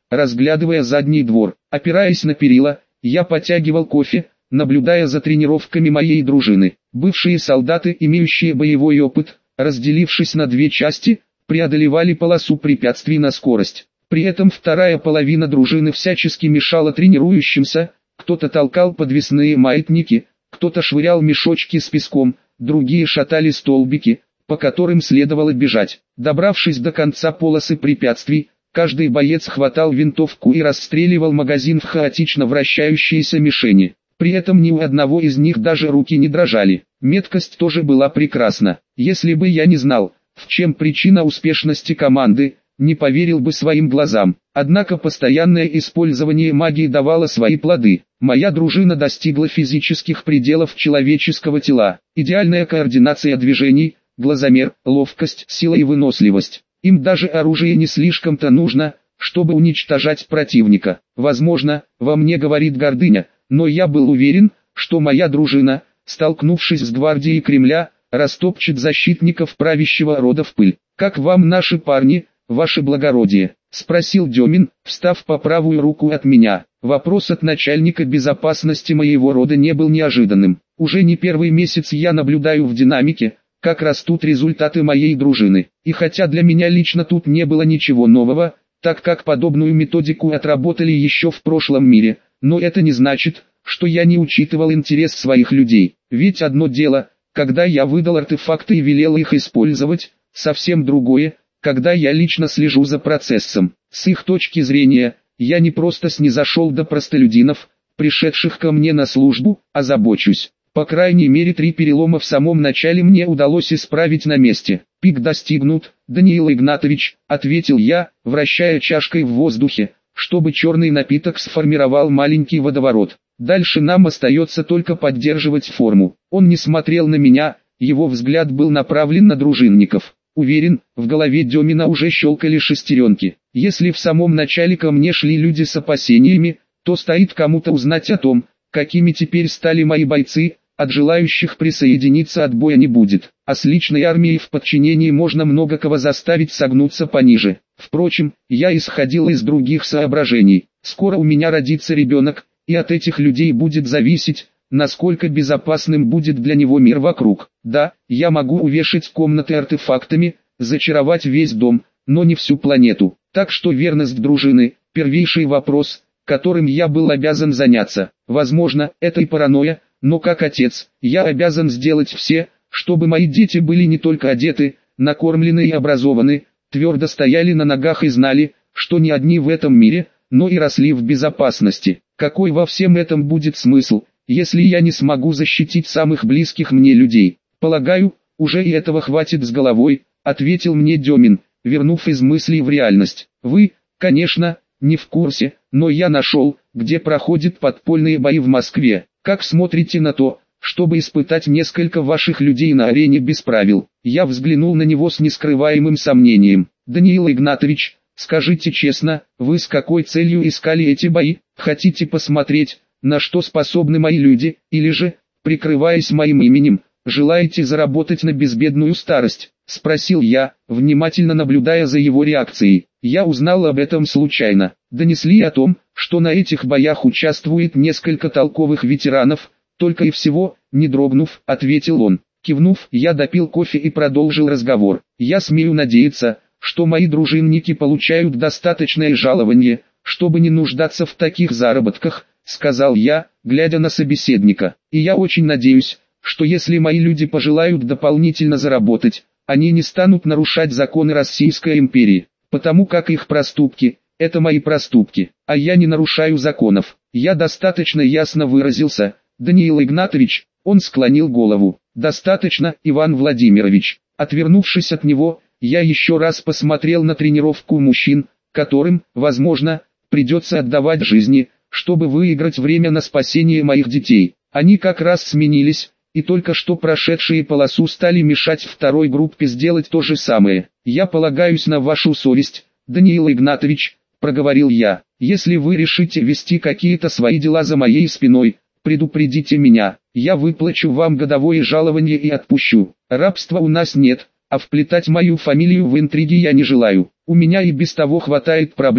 разглядывая задний двор. Опираясь на перила, я потягивал кофе, наблюдая за тренировками моей дружины. Бывшие солдаты, имеющие боевой опыт, разделившись на две части, преодолевали полосу препятствий на скорость. При этом вторая половина дружины всячески мешала тренирующимся, кто-то толкал подвесные маятники, кто-то швырял мешочки с песком, другие шатали столбики, по которым следовало бежать. Добравшись до конца полосы препятствий, каждый боец хватал винтовку и расстреливал магазин в хаотично вращающиеся мишени. При этом ни у одного из них даже руки не дрожали. Меткость тоже была прекрасна. Если бы я не знал, в чем причина успешности команды, не поверил бы своим глазам. Однако постоянное использование магии давало свои плоды. Моя дружина достигла физических пределов человеческого тела. Идеальная координация движений, глазомер, ловкость, сила и выносливость. Им даже оружие не слишком-то нужно, чтобы уничтожать противника. Возможно, во мне говорит гордыня, но я был уверен, что моя дружина, столкнувшись с гвардией Кремля, растопчет защитников правящего рода в пыль. «Как вам наши парни, ваше благородие?» — спросил Демин, встав по правую руку от меня. Вопрос от начальника безопасности моего рода не был неожиданным. Уже не первый месяц я наблюдаю в динамике, как растут результаты моей дружины. И хотя для меня лично тут не было ничего нового, так как подобную методику отработали еще в прошлом мире, но это не значит, что я не учитывал интерес своих людей. Ведь одно дело, когда я выдал артефакты и велел их использовать, совсем другое, когда я лично слежу за процессом. С их точки зрения, я не просто снизошел до простолюдинов, пришедших ко мне на службу, а забочусь. По крайней мере три перелома в самом начале мне удалось исправить на месте. «Пик достигнут, Даниил Игнатович», — ответил я, вращая чашкой в воздухе, чтобы черный напиток сформировал маленький водоворот. «Дальше нам остается только поддерживать форму». Он не смотрел на меня, его взгляд был направлен на дружинников. Уверен, в голове Демина уже щелкали шестеренки. Если в самом начале ко мне шли люди с опасениями, то стоит кому-то узнать о том, какими теперь стали мои бойцы. От желающих присоединиться отбоя не будет, а с личной армией в подчинении можно много кого заставить согнуться пониже. Впрочем, я исходил из других соображений. Скоро у меня родится ребенок, и от этих людей будет зависеть, насколько безопасным будет для него мир вокруг. Да, я могу увешать комнаты артефактами, зачаровать весь дом, но не всю планету. Так что верность дружины – первейший вопрос, которым я был обязан заняться. Возможно, это и паранойя, но как отец, я обязан сделать все, чтобы мои дети были не только одеты, накормлены и образованы, твердо стояли на ногах и знали, что не одни в этом мире, но и росли в безопасности. Какой во всем этом будет смысл, если я не смогу защитить самых близких мне людей? Полагаю, уже и этого хватит с головой, ответил мне Демин, вернув из мыслей в реальность. Вы, конечно, не в курсе, но я нашел, где проходят подпольные бои в Москве. Как смотрите на то, чтобы испытать несколько ваших людей на арене без правил? Я взглянул на него с нескрываемым сомнением. Даниил Игнатович, скажите честно, вы с какой целью искали эти бои? Хотите посмотреть, на что способны мои люди, или же, прикрываясь моим именем, желаете заработать на безбедную старость? Спросил я, внимательно наблюдая за его реакцией. Я узнал об этом случайно. Донесли о том, что на этих боях участвует несколько толковых ветеранов, только и всего, не дрогнув, ответил он. Кивнув, я допил кофе и продолжил разговор. Я смею надеяться, что мои дружинники получают достаточное жалование, чтобы не нуждаться в таких заработках, сказал я, глядя на собеседника. И я очень надеюсь, что если мои люди пожелают дополнительно заработать, они не станут нарушать законы Российской империи, потому как их проступки – это мои проступки, а я не нарушаю законов. Я достаточно ясно выразился, Даниил Игнатович, он склонил голову. Достаточно, Иван Владимирович. Отвернувшись от него, я еще раз посмотрел на тренировку мужчин, которым, возможно, придется отдавать жизни, чтобы выиграть время на спасение моих детей. Они как раз сменились, и только что прошедшие полосу стали мешать второй группе сделать то же самое. Я полагаюсь на вашу совесть, Даниил Игнатович, проговорил я. Если вы решите вести какие-то свои дела за моей спиной, предупредите меня, я выплачу вам годовое жалование и отпущу. Рабства у нас нет, а вплетать мою фамилию в интриги я не желаю. У меня и без того хватает проблем,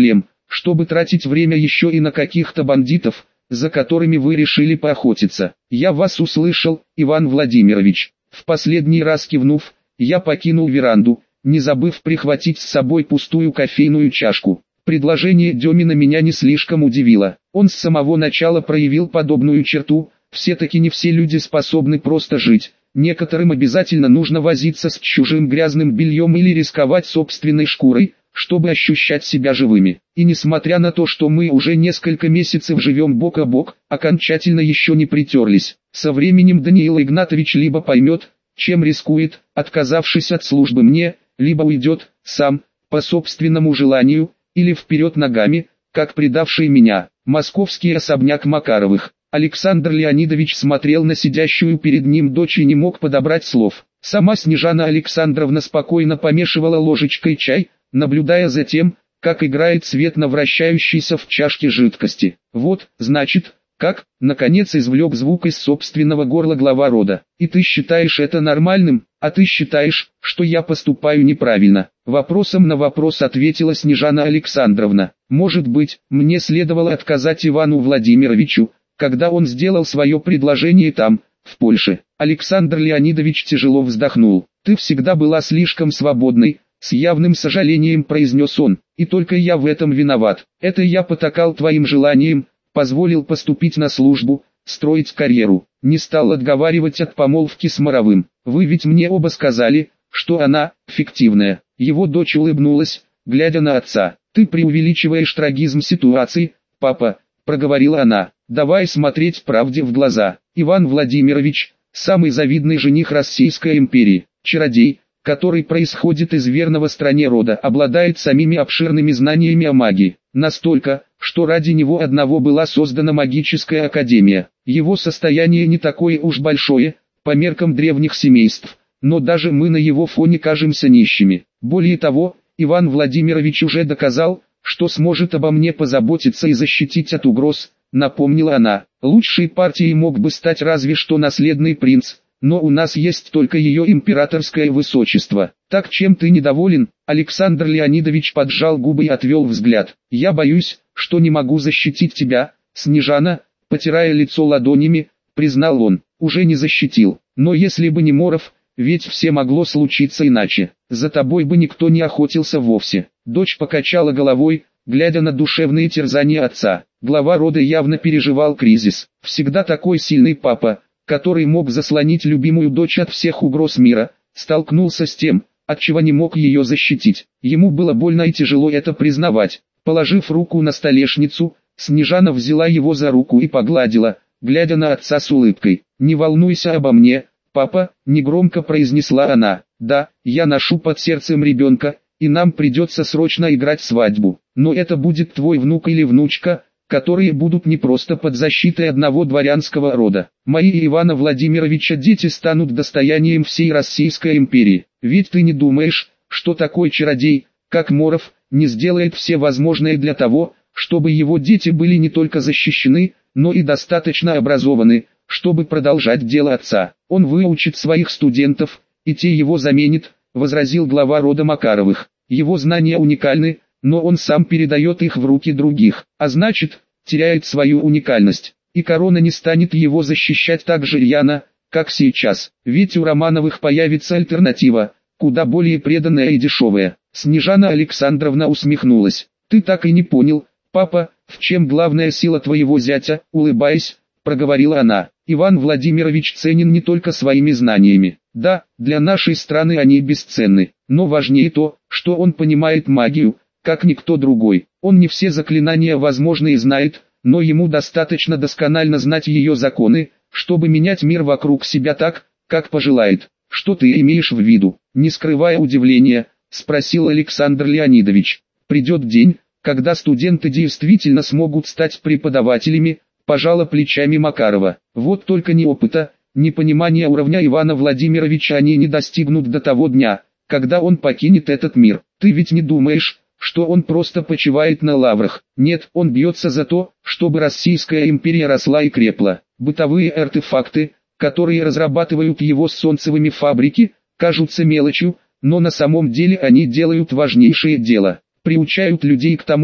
чтобы тратить время еще и на каких-то бандитов, за которыми вы решили поохотиться. Я вас услышал, Иван Владимирович. В последний раз кивнув, я покинул веранду, не забыв прихватить с собой пустую кофейную чашку. Предложение Демина меня не слишком удивило. Он с самого начала проявил подобную черту. Все-таки не все люди способны просто жить. Некоторым обязательно нужно возиться с чужим грязным бельем или рисковать собственной шкурой, чтобы ощущать себя живыми. И несмотря на то, что мы уже несколько месяцев живем бок о бок, окончательно еще не притерлись. Со временем Даниил Игнатович либо поймет, чем рискует, отказавшись от службы мне, либо уйдет, сам, по собственному желанию, или вперед ногами, как предавший меня. Московский особняк Макаровых. Александр Леонидович смотрел на сидящую перед ним дочь и не мог подобрать слов. Сама Снежана Александровна спокойно помешивала ложечкой чай, наблюдая за тем, как играет свет на вращающейся в чашке жидкости. «Вот, значит, как?» — наконец извлек звук из собственного горла глава рода. «И ты считаешь это нормальным, а ты считаешь, что я поступаю неправильно?» Вопросом на вопрос ответила Снежана Александровна. «Может быть, мне следовало отказать Ивану Владимировичу, когда он сделал свое предложение там, в Польше». Александр Леонидович тяжело вздохнул. «Ты всегда была слишком свободной», — с явным сожалением произнес он, — «и только я в этом виноват. Это я потакал твоим желаниям, позволил поступить на службу, строить карьеру, не стал отговаривать от помолвки с Моровым. Вы ведь мне оба сказали, что она фиктивная». Его дочь улыбнулась, глядя на отца. «Ты преувеличиваешь трагизм ситуации, папа», — проговорила она. «Давай смотреть правде в глаза. Иван Владимирович, самый завидный жених Российской империи, чародей, который происходит из верного стране рода, обладает самими обширными знаниями о магии. Настолько, что ради него одного была создана магическая академия. Его состояние не такое уж большое, по меркам древних семейств, но даже мы на его фоне кажемся нищими. Более того, Иван Владимирович уже доказал, что сможет обо мне позаботиться и защитить от угроз», — напомнила она. «Лучшей партией мог бы стать разве что наследный принц, но у нас есть только ее императорское высочество. Так чем ты недоволен?» Александр Леонидович поджал губы и отвел взгляд. «Я боюсь, что не могу защитить тебя, Снежана», — потирая лицо ладонями, признал он. «Уже не защитил, но если бы не Моров, ведь все могло случиться иначе. За тобой бы никто не охотился вовсе». Дочь покачала головой, глядя на душевные терзания отца. Глава рода явно переживал кризис. Всегда такой сильный папа, который мог заслонить любимую дочь от всех угроз мира, столкнулся с тем, от чего не мог ее защитить. Ему было больно и тяжело это признавать. Положив руку на столешницу, Снежана взяла его за руку и погладила, глядя на отца с улыбкой. «Не волнуйся обо мне, папа», — негромко произнесла она. «Да, я ношу под сердцем ребенка, и нам придется срочно играть свадьбу. Но это будет твой внук или внучка, которые будут не просто под защитой одного дворянского рода. Мои и Ивана Владимировича дети станут достоянием всей Российской империи. Ведь ты не думаешь, что такой чародей, как Моров, не сделает все возможное для того, чтобы его дети были не только защищены, но и достаточно образованы, чтобы продолжать дело отца. Он выучит своих студентов, и те его заменят», — возразил глава рода Макаровых. «Его знания уникальны, но он сам передает их в руки других, а значит, теряет свою уникальность, и корона не станет его защищать так же рьяно, как сейчас, ведь у Романовых появится альтернатива, куда более преданная и дешевая». Снежана Александровна усмехнулась. «Ты так и не понял, папа, в чем главная сила твоего зятя?» — улыбаясь, проговорила она. «Иван Владимирович ценен не только своими знаниями. Да, для нашей страны они бесценны, но важнее то, что он понимает магию, как никто другой. Он не все заклинания возможные знает, но ему достаточно досконально знать ее законы, чтобы менять мир вокруг себя так, как пожелает». «Что ты имеешь в виду?» — не скрывая удивления, спросил Александр Леонидович. «Придет день, когда студенты действительно смогут стать преподавателями», — пожала плечами Макарова. «Вот только ни опыта, ни понимания уровня Ивана Владимировича они не достигнут до того дня, когда он покинет этот мир. Ты ведь не думаешь, что он просто почивает на лаврах? Нет, он бьется за то, чтобы Российская империя росла и крепла. Бытовые артефакты, которые разрабатывают его солнцевыми фабрики, кажутся мелочью, но на самом деле они делают важнейшее дело. Приучают людей к тому,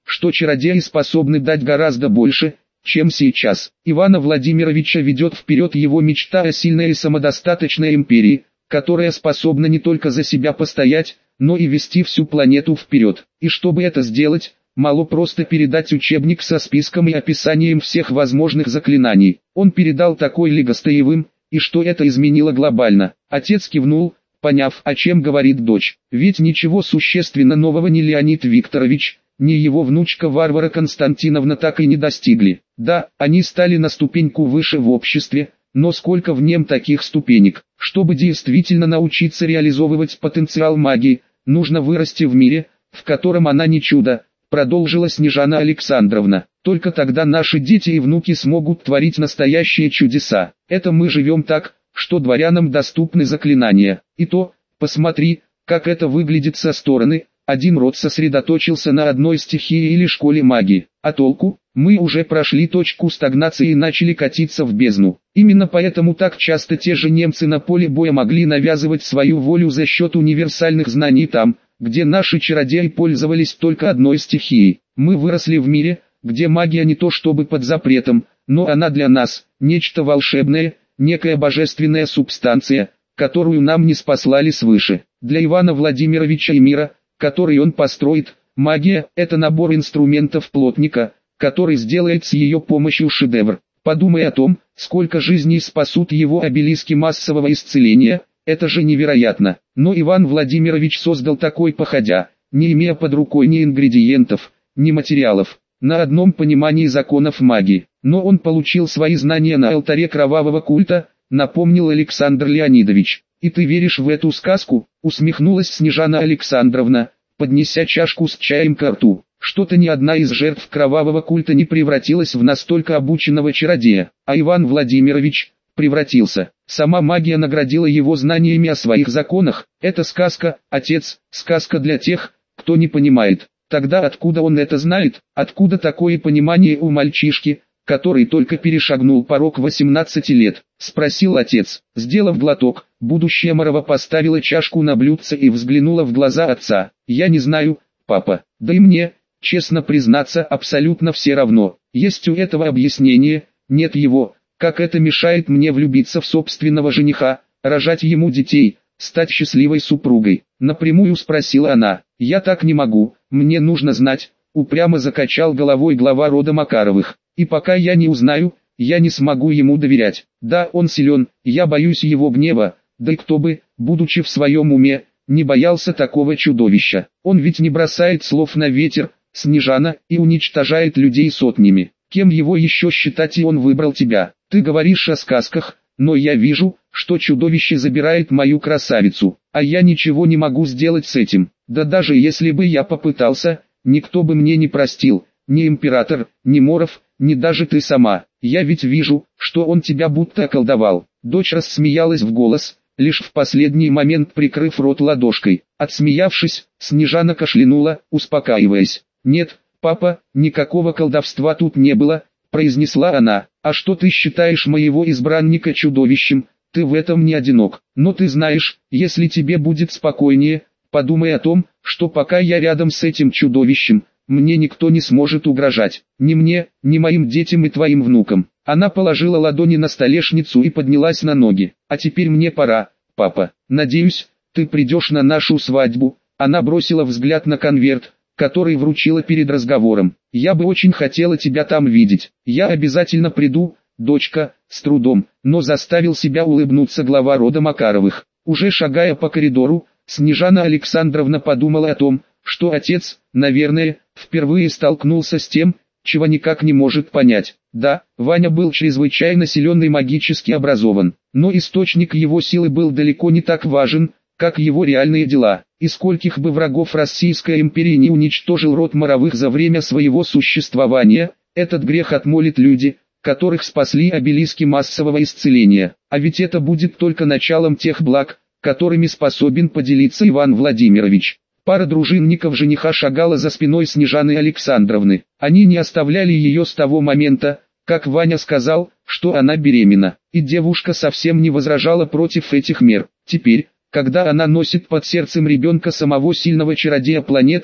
что чародеи способны дать гораздо больше, чем сейчас. Ивана Владимировича ведет вперед его мечта о сильной и самодостаточной империи, которая способна не только за себя постоять, но и вести всю планету вперед. И чтобы это сделать, мало просто передать учебник со списком и описанием всех возможных заклинаний. Он передал такой Легостаевым, и что это изменило глобально. Отец кивнул, поняв, о чем говорит дочь. Ведь ничего существенно нового ни Леонид Викторович, ни его внучка Варвара Константиновна так и не достигли. Да, они стали на ступеньку выше в обществе, но сколько в нем таких ступенек? Чтобы действительно научиться реализовывать потенциал магии, нужно вырасти в мире, в котором она не чудо, продолжила Снежана Александровна. Только тогда наши дети и внуки смогут творить настоящие чудеса. Это мы живем так, что дворянам доступны заклинания. И то, посмотри, как это выглядит со стороны. Один род сосредоточился на одной стихии или школе магии. А толку? Мы уже прошли точку стагнации и начали катиться в бездну. Именно поэтому так часто те же немцы на поле боя могли навязывать свою волю за счет универсальных знаний там, где наши чародеи пользовались только одной стихией. Мы выросли в мире, где магия не то чтобы под запретом, но она для нас, нечто волшебное, некая божественная субстанция, которую нам не спаслали свыше. Для Ивана Владимировича и мира, который он построит, магия – это набор инструментов плотника, который сделает с ее помощью шедевр. Подумай о том, сколько жизней спасут его обелиски массового исцеления, это же невероятно. Но Иван Владимирович создал такой походя, не имея под рукой ни ингредиентов, ни материалов, на одном понимании законов магии. Но он получил свои знания на алтаре кровавого культа, напомнил Александр Леонидович. «И ты веришь в эту сказку?» — усмехнулась Снежана Александровна, поднеся чашку с чаем ко рту. Что-то ни одна из жертв кровавого культа не превратилась в настолько обученного чародея, а Иван Владимирович превратился. Сама магия наградила его знаниями о своих законах. Это сказка, отец, сказка для тех, кто не понимает. Тогда откуда он это знает? Откуда такое понимание у мальчишки, который только перешагнул порог восемнадцати лет? Спросил отец. Сделав глоток, будущая Марова поставила чашку на блюдце и взглянула в глаза отца. «Я не знаю, папа, да и мне, честно признаться, абсолютно все равно. Есть у этого объяснение, нет его. Как это мешает мне влюбиться в собственного жениха, рожать ему детей, стать счастливой супругой?» Напрямую спросила она. «Я так не могу, мне нужно знать», упрямо закачал головой глава рода Макаровых. «И пока я не узнаю, я не смогу ему доверять. Да, он силен, я боюсь его гнева, да и кто бы, будучи в своем уме, не боялся такого чудовища. Он ведь не бросает слов на ветер, Снежана, и уничтожает людей сотнями. Кем его еще считать, и он выбрал тебя? Ты говоришь о сказках, но я вижу, что чудовище забирает мою красавицу, а я ничего не могу сделать с этим. Да даже если бы я попытался, никто бы мне не простил, ни император, ни Моров, ни даже ты сама. Я ведь вижу, что он тебя будто околдовал». Дочь рассмеялась в голос, лишь в последний момент прикрыв рот ладошкой. Отсмеявшись, Снежана кашлянула, успокаиваясь. «Нет, папа, никакого колдовства тут не было», — произнесла она. «А что ты считаешь моего избранника чудовищем? Ты в этом не одинок. Но ты знаешь, если тебе будет спокойнее, подумай о том, что пока я рядом с этим чудовищем, мне никто не сможет угрожать. Ни мне, ни моим детям и твоим внукам». Она положила ладони на столешницу и поднялась на ноги. «А теперь мне пора, папа. Надеюсь, ты придешь на нашу свадьбу». Она бросила взгляд на конверт, который вручила перед разговором. «Я бы очень хотела тебя там видеть. Я обязательно приду, дочка», с трудом, но заставил себя улыбнуться глава рода Макаровых. Уже шагая по коридору, Снежана Александровна подумала о том, что отец, наверное, впервые столкнулся с тем, чего никак не может понять. Да, Ваня был чрезвычайно силен и магически образован, но источник его силы был далеко не так важен, как его реальные дела. И скольких бы врагов Российской империи не уничтожил род Моровых за время своего существования, этот грех отмолят люди, которых спасли обелиски массового исцеления. А ведь это будет только началом тех благ, которыми способен поделиться Иван Владимирович. Пара дружинников жениха шагала за спиной Снежаны Александровны. Они не оставляли ее с того момента, как Ваня сказал, что она беременна. И девушка совсем не возражала против этих мер. Теперь, когда она носит под сердцем ребенка самого сильного чародея планеты,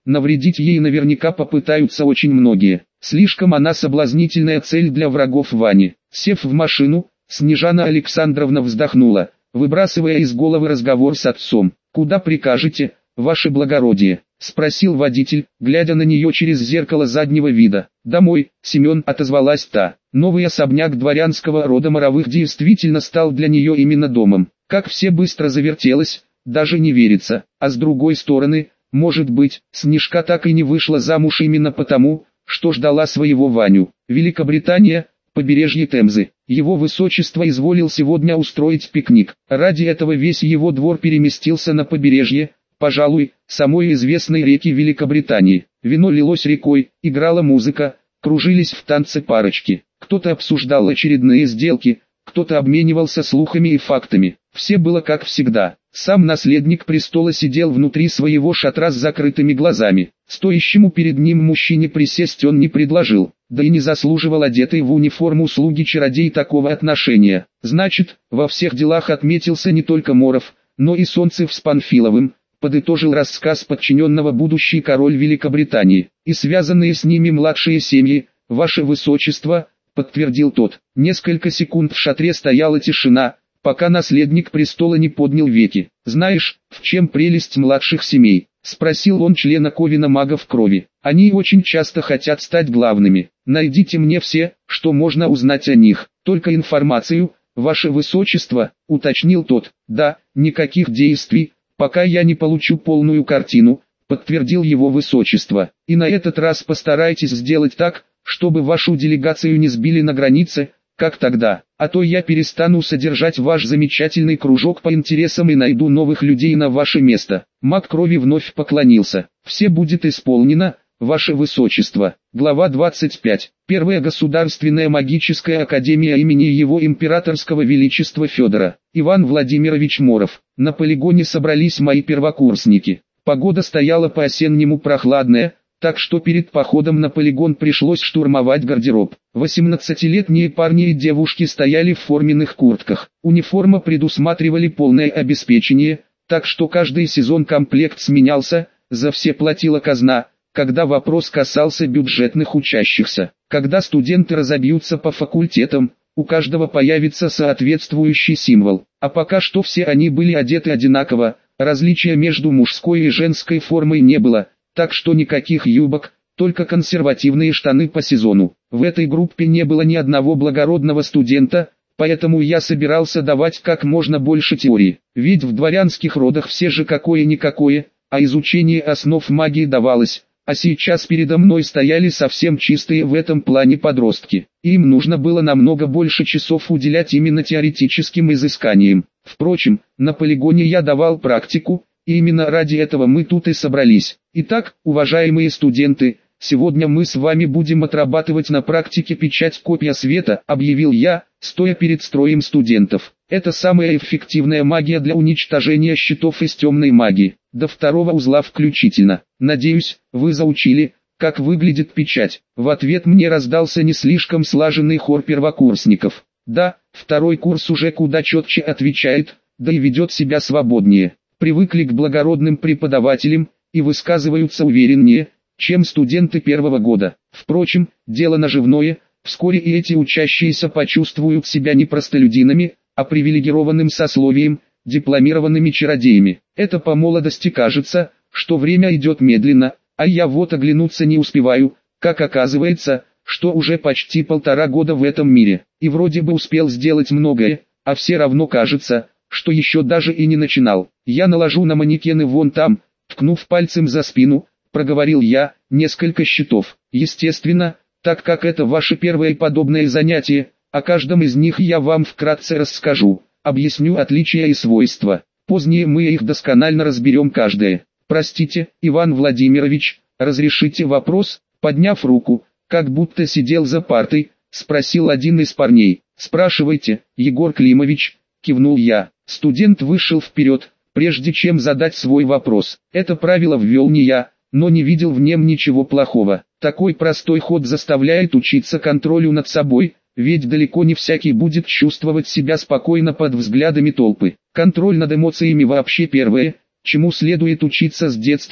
навредить ей наверняка попытаются очень многие. Слишком она соблазнительная цель для врагов Вани. Сев в машину, Снежана Александровна вздохнула, выбрасывая из головы разговор с отцом. «Куда прикажете, ваше благородие?» — спросил водитель, глядя на нее через зеркало заднего вида. «Домой, Семен», — отозвалась та. Новый особняк дворянского рода Моровых действительно стал для нее именно домом. Как все быстро завертелось, даже не верится. А с другой стороны, может быть, Снежка так и не вышла замуж именно потому, что ждала своего Ваню. Великобритания, побережье Темзы. Его высочество изволил сегодня устроить пикник. Ради этого весь его двор переместился на побережье, пожалуй, самой известной реки Великобритании. Вино лилось рекой, играла музыка, кружились в танце парочки. Кто-то обсуждал очередные сделки, кто-то обменивался слухами и фактами. Все было как всегда. Сам наследник престола сидел внутри своего шатра с закрытыми глазами. Стоящему перед ним мужчине присесть он не предложил, да и не заслуживал одетый в униформу слуги-чародей такого отношения. Значит, во всех делах отметился не только Моров, но и Солнцев с Панфиловым, подытожил рассказ подчиненного будущий король Великобритании, и связанные с ними младшие семьи, ваше высочество, подтвердил тот. Несколько секунд в шатре стояла тишина, пока наследник престола не поднял веки. «Знаешь, в чем прелесть младших семей?» — спросил он члена Ковина магов крови. «Они очень часто хотят стать главными. Найдите мне все, что можно узнать о них, только информацию, ваше высочество», — уточнил тот. «Да, никаких действий, пока я не получу полную картину», — подтвердил его высочество. «И на этот раз постарайтесь сделать так, чтобы вашу делегацию не сбили на границе, как тогда, а то я перестану содержать ваш замечательный кружок по интересам и найду новых людей на ваше место». Маг крови вновь поклонился. «Все будет исполнено, ваше высочество». Глава двадцать пять. Первая государственная магическая академия имени его императорского величества Федора. Иван Владимирович Моров. На полигоне собрались мои первокурсники. Погода стояла по-осеннему прохладная, так что перед походом на полигон пришлось штурмовать гардероб. восемнадцатилетние парни и девушки стояли в форменных куртках. Униформа предусматривали полное обеспечение, так что каждый сезон комплект сменялся, за все платила казна, когда вопрос касался бюджетных учащихся. Когда студенты разобьются по факультетам, у каждого появится соответствующий символ. А пока что все они были одеты одинаково, различия между мужской и женской формой не было. Так что никаких юбок, только консервативные штаны по сезону. В этой группе не было ни одного благородного студента, поэтому я собирался давать как можно больше теории. Ведь в дворянских родах все же какое-никакое, а изучение основ магии давалось, а сейчас передо мной стояли совсем чистые в этом плане подростки. Им нужно было намного больше часов уделять именно теоретическим изысканиям. Впрочем, на полигоне я давал практику, и именно ради этого мы тут и собрались. Итак, уважаемые студенты, сегодня мы с вами будем отрабатывать на практике печать копья света, объявил я, стоя перед строем студентов. Это самая эффективная магия для уничтожения щитов из темной магии, до второго узла включительно. Надеюсь, вы заучили, как выглядит печать. В ответ мне раздался не слишком слаженный хор первокурсников. Да, второй курс уже куда четче отвечает, да и ведет себя свободнее. Привыкли к благородным преподавателям и высказываются увереннее, чем студенты первого года. Впрочем, дело наживное, вскоре и эти учащиеся почувствуют себя не простолюдинами, а привилегированным сословием, дипломированными чародеями. Это по молодости кажется, что время идет медленно, а я вот оглянуться не успеваю, как оказывается, что уже почти полтора года в этом мире, и вроде бы успел сделать многое, а все равно кажется, что еще даже и не начинал. Я наложу на манекены вон там, ткнув пальцем за спину, проговорил я, несколько щитов. Естественно, так как это ваше первое подобное занятие, о каждом из них я вам вкратце расскажу, объясню отличия и свойства. Позднее мы их досконально разберем каждое. Простите, Иван Владимирович, разрешите вопрос? Подняв руку, как будто сидел за партой, спросил один из парней. Спрашивайте, Егор Климович, кивнул я. Студент вышел вперед, прежде чем задать свой вопрос. Это правило ввел не я, но не видел в нем ничего плохого. Такой простой ход заставляет учиться контролю над собой, ведь далеко не всякий будет чувствовать себя спокойно под взглядами толпы. Контроль над эмоциями вообще первое, чему следует учиться с детства,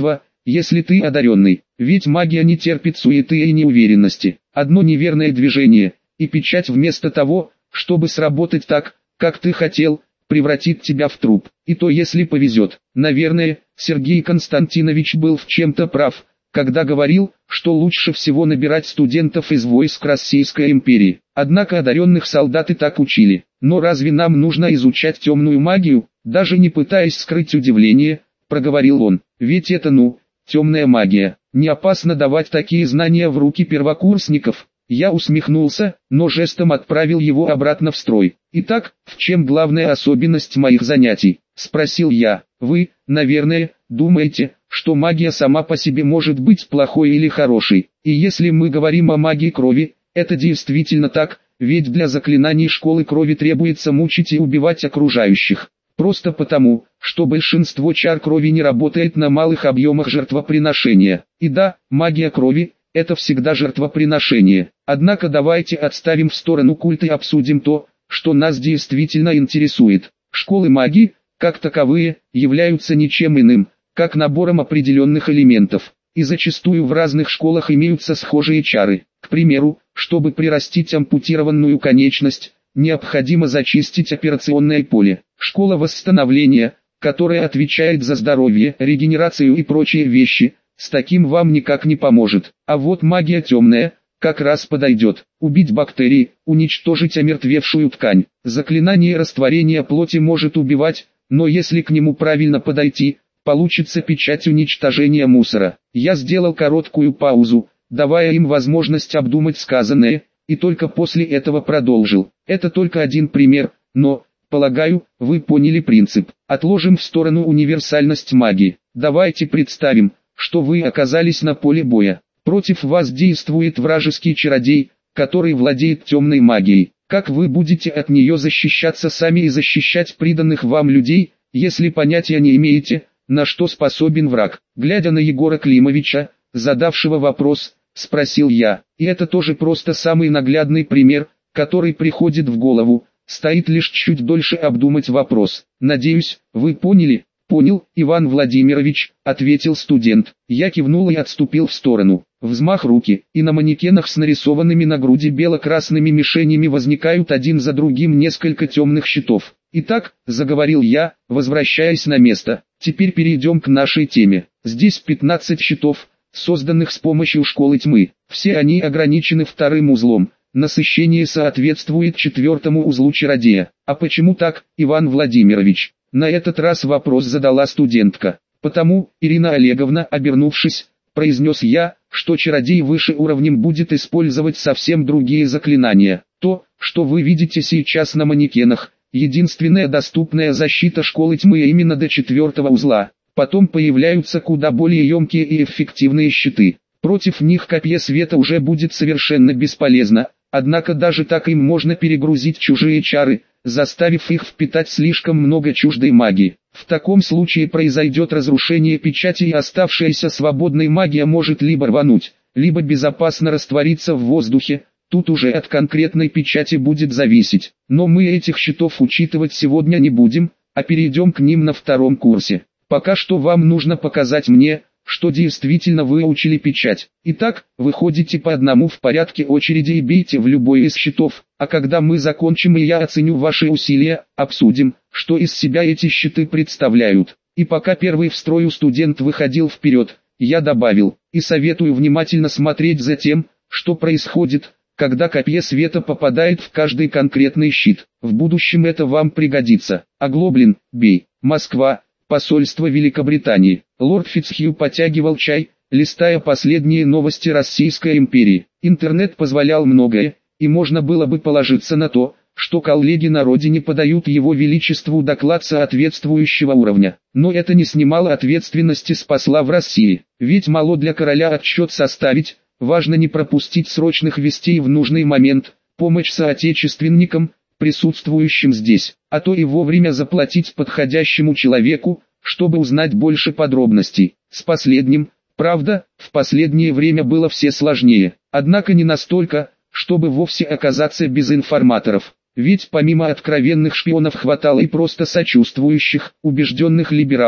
если ты одаренный. Ведь магия не терпит суеты и неуверенности. Одно неверное движение, и печать вместо того, чтобы сработать так, как ты хотел, превратит тебя в труп. И то если повезет. Наверное, Сергей Константинович был в чем-то прав, когда говорил, что лучше всего набирать студентов из войск Российской империи. Однако одаренных солдат и так учили. Но разве нам нужно изучать темную магию, даже не пытаясь скрыть удивление, проговорил он. Ведь это ну, темная магия. Не опасно давать такие знания в руки первокурсников. Я усмехнулся, но жестом отправил его обратно в строй. «Итак, в чем главная особенность моих занятий?» – спросил я. «Вы, наверное, думаете, что магия сама по себе может быть плохой или хорошей. И если мы говорим о магии крови, это действительно так, ведь для заклинаний школы крови требуется мучить и убивать окружающих. Просто потому, что большинство чар крови не работает на малых объемах жертвоприношения. И да, магия крови – это всегда жертвоприношение. Однако давайте отставим в сторону культ и обсудим то, что нас действительно интересует. Школы магии, как таковые, являются ничем иным, как набором определенных элементов. И зачастую в разных школах имеются схожие чары. К примеру, чтобы прирастить ампутированную конечность, необходимо зачистить операционное поле. Школа восстановления, которая отвечает за здоровье, регенерацию и прочие вещи, с таким вам никак не поможет. А вот магия темная, как раз подойдет. Убить бактерии, уничтожить омертвевшую ткань. Заклинание растворения плоти может убивать, но если к нему правильно подойти, получится печать уничтожения мусора. Я сделал короткую паузу, давая им возможность обдумать сказанное, и только после этого продолжил. Это только один пример, но, полагаю, вы поняли принцип. Отложим в сторону универсальность магии. Давайте представим, что вы оказались на поле боя. Против вас действует вражеский чародей, который владеет темной магией. Как вы будете от нее защищаться сами и защищать приданных вам людей, если понятия не имеете, на что способен враг? Глядя на Егора Климовича, задавшего вопрос, спросил я. И это тоже просто самый наглядный пример, который приходит в голову. Стоит лишь чуть дольше обдумать вопрос. Надеюсь, вы поняли? Понял, Иван Владимирович, ответил студент. Я кивнул и отступил в сторону. Взмах руки, и на манекенах с нарисованными на груди бело-красными мишенями возникают один за другим несколько темных щитов. Итак, заговорил я, возвращаясь на место. Теперь перейдем к нашей теме. Здесь пятнадцать щитов, созданных с помощью школы тьмы. Все они ограничены вторым узлом. Насыщение соответствует четвертому узлу чародея. А почему так, Иван Владимирович? На этот раз вопрос задала студентка. Потому, Ирина Олеговна, обернувшись, произнес я, что чародей выше уровнем будет использовать совсем другие заклинания. То, что вы видите сейчас на манекенах, единственная доступная защита школы тьмы именно до четвертого узла. Потом появляются куда более емкие и эффективные щиты. Против них копье света уже будет совершенно бесполезно, однако даже так им можно перегрузить чужие чары, заставив их впитать слишком много чуждой магии. В таком случае произойдет разрушение печати, и оставшаяся свободной магия может либо рвануть, либо безопасно раствориться в воздухе. Тут уже от конкретной печати будет зависеть. Но мы этих щитов учитывать сегодня не будем, а перейдем к ним на втором курсе. Пока что вам нужно показать мне, что действительно выучили печать. Итак, вы ходите по одному в порядке очереди и бейте в любой из щитов, а когда мы закончим и я оценю ваши усилия, обсудим, что из себя эти щиты представляют. И пока первый в строю студент выходил вперед, я добавил, и советую внимательно смотреть за тем, что происходит, когда копье света попадает в каждый конкретный щит. В будущем это вам пригодится. Оглоблен, бей. Москва. Посольство Великобритании. Лорд Фицхью потягивал чай, листая последние новости Российской империи. Интернет позволял многое, и можно было бы положиться на то, что коллеги на родине подают его величеству доклад соответствующего уровня. Но это не снимало ответственности с посла в России. Ведь мало для короля отчет составить, важно не пропустить срочных вестей в нужный момент, помощь соотечественникам, присутствующим здесь, а то и вовремя заплатить подходящему человеку, чтобы узнать больше подробностей. С последним, правда, в последнее время было все сложнее, однако не настолько, чтобы вовсе оказаться без информаторов. Ведь помимо откровенных шпионов хватало и просто сочувствующих, убежденных либералов,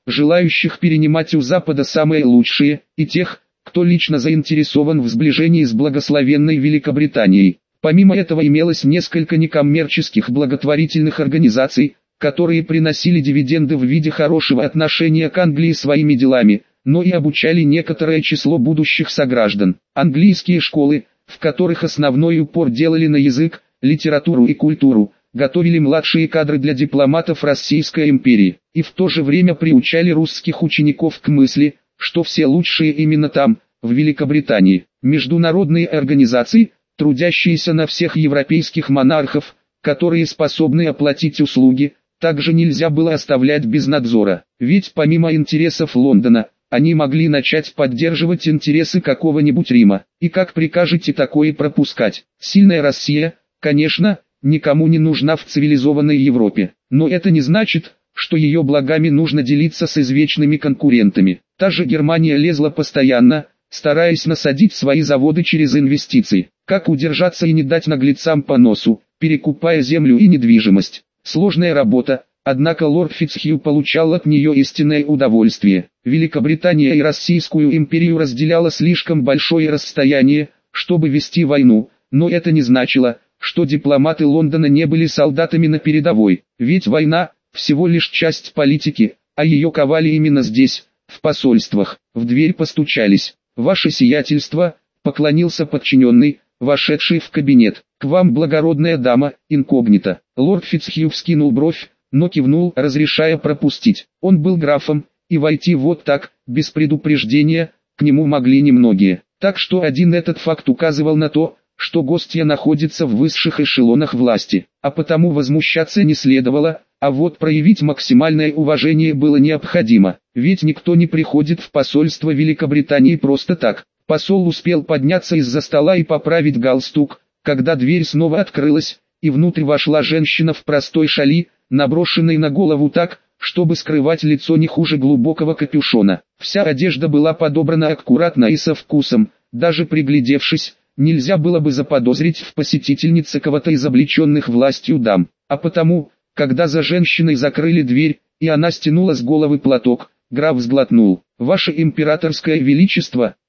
желающих перенимать у Запада самые лучшие, и тех, кто лично заинтересован в сближении с благословенной Великобританией. Помимо этого имелось несколько некоммерческих благотворительных организаций, которые приносили дивиденды в виде хорошего отношения к Англии своими делами, но и обучали некоторое число будущих сограждан. Английские школы, в которых основной упор делали на язык, литературу и культуру, готовили младшие кадры для дипломатов Российской империи, и в то же время приучали русских учеников к мысли, что все лучшие именно там, в Великобритании. Международные организации, трудящиеся на всех европейских монархов, которые способны оплатить услуги, также нельзя было оставлять без надзора, ведь помимо интересов Лондона, они могли начать поддерживать интересы какого-нибудь Рима. И как прикажете такое пропускать? Сильная Россия, конечно, никому не нужна в цивилизованной Европе, но это не значит, что ее благами нужно делиться с извечными конкурентами. Та же Германия лезла постоянно, стараясь насадить свои заводы через инвестиции. Как удержаться и не дать наглецам по носу, перекупая землю и недвижимость? Сложная работа, однако лорд Фицхью получал от нее истинное удовольствие. Великобритания и Российскую империю разделяло слишком большое расстояние, чтобы вести войну, но это не значило, что дипломаты Лондона не были солдатами на передовой, ведь война – всего лишь часть политики, а ее ковали именно здесь, в посольствах. В дверь постучались. «Ваше сиятельство», – поклонился подчиненный, вошедший в кабинет. «К вам, благородная дама, инкогнито». Лорд Фицхью вскинул бровь, но кивнул, разрешая пропустить. Он был графом, и войти вот так, без предупреждения, к нему могли немногие. Так что один этот факт указывал на то, что гостья находится в высших эшелонах власти, а потому возмущаться не следовало, а вот проявить максимальное уважение было необходимо, ведь никто не приходит в посольство Великобритании просто так. Посол успел подняться из-за стола и поправить галстук, когда дверь снова открылась, и внутрь вошла женщина в простой шали, наброшенной на голову так, чтобы скрывать лицо не хуже глубокого капюшона. Вся одежда была подобрана аккуратно и со вкусом, даже приглядевшись, нельзя было бы заподозрить в посетительнице кого-то из облеченных властью дам. А потому, когда за женщиной закрыли дверь, и она стянула с головы платок, граф сглотнул. «Ваше императорское величество»,